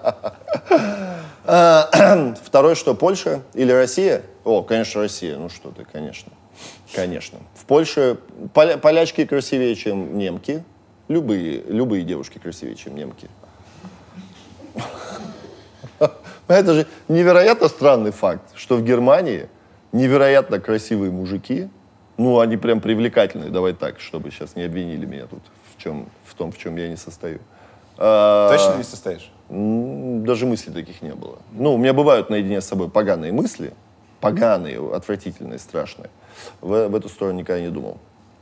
A: Второе, что Польша или Россия? О, конечно, Россия. Ну что ты, конечно. Конечно. В Польше поля- полячки красивее, чем немки. Любые, любые девушки красивее, чем немки. Это же невероятно странный факт, что в Германии невероятно красивые мужики, ну, они прям привлекательные, давай так, чтобы сейчас не обвинили меня тут в, чем, в том, в чем я не состою. А,
B: Точно не состоишь?
A: Даже мыслей таких не было. Ну, у меня бывают наедине с собой поганые мысли, поганые, отвратительные, страшные. В, в эту сторону никогда не думал.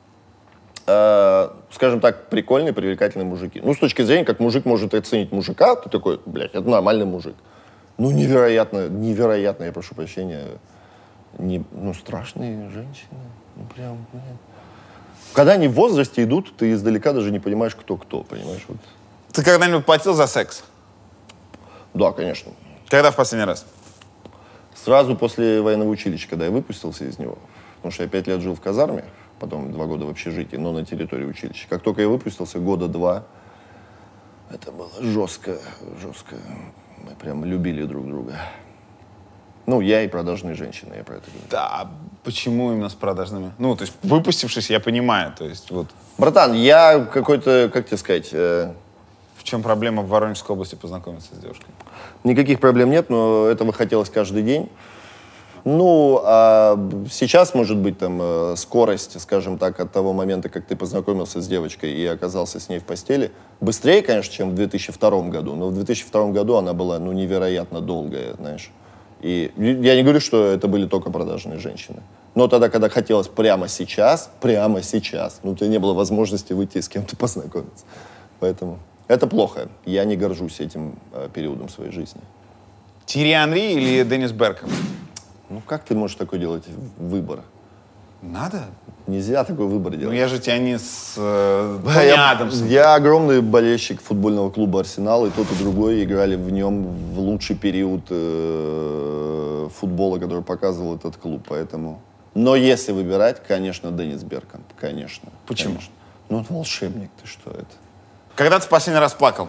A: А, скажем так, прикольные, привлекательные мужики. Ну, с точки зрения, как мужик может оценить мужика, ты такой, блядь, это нормальный мужик. Ну, невероятно, невероятно, я прошу прощения, не, ну, страшные женщины. Ну, прям, блядь. Когда они в возрасте идут, ты издалека даже не понимаешь, кто кто, понимаешь? Вот.
B: Ты когда-нибудь платил за секс?
A: Да, конечно.
B: Когда в последний раз?
A: Сразу после военного училища, когда я выпустился из него. Потому что я пять лет жил в казарме, потом два года в общежитии, но на территории училища. Как только я выпустился, года два, это было жестко, жестко. Мы прям любили друг друга. Ну, я и продажные женщины, я про это говорю.
B: Да, почему именно с продажными? Ну, то есть, выпустившись, я понимаю, то есть, вот...
A: Братан, я какой-то, как тебе сказать... Э...
B: В чем проблема в Воронежской области познакомиться с девушкой?
A: Никаких проблем нет, но этого хотелось каждый день. Ну, а сейчас, может быть, там, скорость, скажем так, от того момента, как ты познакомился с девочкой и оказался с ней в постели, быстрее, конечно, чем в две тысячи втором году, но в две тысячи втором году она была, ну, невероятно долгая, знаешь. И я не говорю, что это были только продажные женщины. Но тогда, когда хотелось прямо сейчас, прямо сейчас, ну, у тебя не было возможности выйти с кем-то познакомиться. Поэтому это плохо. Я не горжусь этим э, периодом своей жизни.
B: Тири Анри или Деннис Беркхэм?
A: Ну, как ты можешь такой делать выбор?
B: Надо.
A: Нельзя такой выбор
B: Ну,
A: делать.
B: я же тебя не с э,
A: Да,
B: Тони
A: я,
B: Адамсом.
A: я огромный болельщик футбольного клуба «Арсенал», и тот, и другой играли в нем в лучший период э, футбола, который показывал этот клуб, поэтому... Но если выбирать, конечно, Деннис Беркхэм, конечно.
B: Почему?
A: Конечно. Ну, он волшебник, ты что это?
B: Когда ты в последний раз плакал?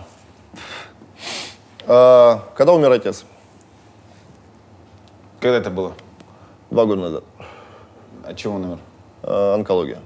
A: А, когда умер отец?
B: Когда это было?
A: Два года назад.
B: От чего он умер?
A: А, онкология.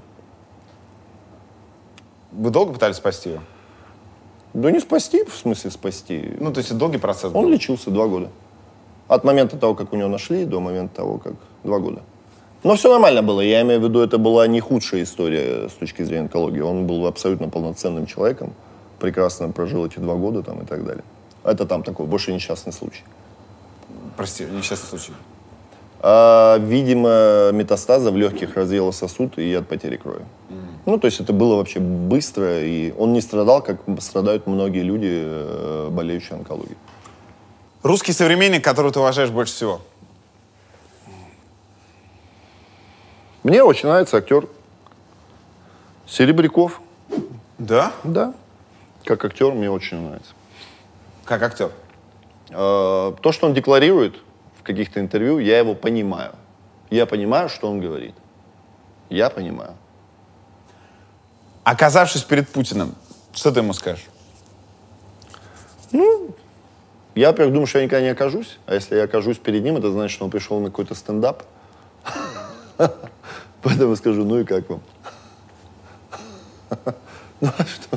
B: Вы долго пытались спасти его?
A: Да не спасти, в смысле спасти.
B: Ну, то есть это долгий процесс был?
A: Он лечился два года. От момента того, как у него нашли, до момента того, как... Два года. Но все нормально было. Я имею в виду, это была не худшая история с точки зрения онкологии. Он был абсолютно полноценным человеком. Прекрасно прожил эти два года там и так далее. Это там такой, больше несчастный случай.
B: Прости, несчастный случай.
A: А, видимо, метастаза в легких разъела сосуд и от потери крови. Mm. Ну, то есть это было вообще быстро, и он не страдал, как страдают многие люди, э, болеющие онкологией.
B: Русский современник, которого ты уважаешь больше всего?
A: Мне очень нравится актер Серебряков.
B: Да?
A: Да. Как актер мне очень нравится.
B: Как актер?
A: Э, то, что он декларирует в каких-то интервью, я его понимаю. Я понимаю, что он говорит. Я понимаю.
B: Оказавшись перед Путиным, что ты ему скажешь?
A: Я, во-первых, думаю, что я никогда не окажусь. А если я окажусь перед ним, это значит, что он пришел на какой-то стендап. Поэтому скажу, ну и как вам? Ну а что?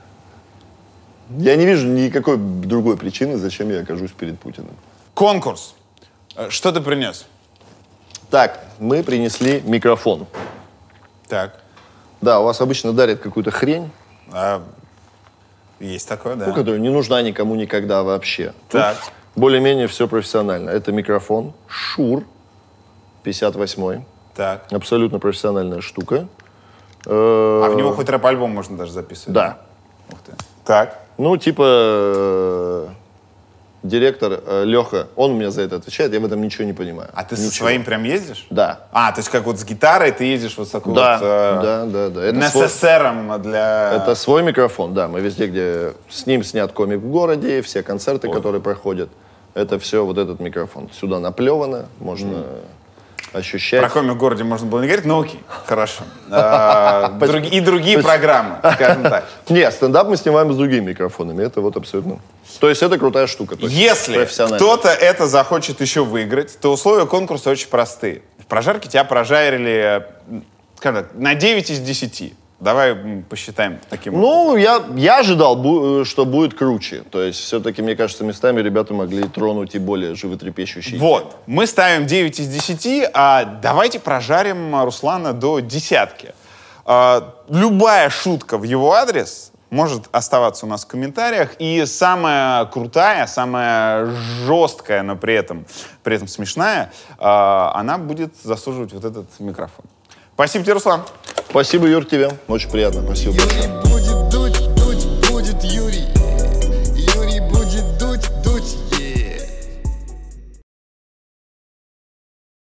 A: Я не вижу никакой другой причины, зачем я окажусь перед Путиным.
B: Конкурс. Э, Что ты принес?
A: Так, мы принесли микрофон.
B: Так.
A: Да, у вас обычно дарят какую-то хрень,
B: А, есть такое, да.
A: ну, которая не нужна никому никогда вообще. Тут
B: Так.
A: более-менее все профессионально. Это микрофон Шур пятьдесят восьмой.
B: Так.
A: Абсолютно профессиональная штука.
B: А в него хоть рэп-альбом можно даже записывать?
A: Да.
B: Ух ты. Так.
A: Ну, типа, э, директор э, Леха, он у меня за это отвечает, я в этом ничего не понимаю.
B: А ты
A: Ничего.
B: со своим прям ездишь?
A: Да.
B: А, то есть как вот с гитарой ты ездишь вот с такой
A: Да,
B: вот... э,
A: да, да, да. Это свой,
B: НССРом для...
A: это свой микрофон, да. Мы везде, где с ним снят комик в городе, все концерты,
B: Ой.
A: которые проходят, это все вот этот микрофон. Сюда наплевано, можно ощущать.
B: Про комик в городе можно было не говорить, но окей, хорошо. А, други- И другие программы, скажем так.
A: Нет, стендап мы снимаем с другими микрофонами, это вот абсолютно. То есть это крутая штука. То есть
B: Если
A: профессионально.
B: кто-то это захочет еще выиграть, то условия конкурса очень простые. В прожарке тебя прожарили, скажем так, на девять из десяти. Давай м, посчитаем таким образом.
A: Ну, я, я ожидал, бу- что будет круче. То есть, все-таки, мне кажется, местами ребята могли тронуть и более животрепещущие.
B: Вот, мы ставим девять из десяти, а давайте прожарим Руслана до десятки. А, любая шутка в его адрес может оставаться у нас в комментариях. И самая крутая, самая жесткая, но при этом, при этом смешная, а, она будет заслуживать вот этот микрофон. Спасибо тебе, Руслан.
A: Спасибо, Юр, тебе. Очень приятно. Спасибо.
C: Юрий будет дуть, дуть будет Юрий.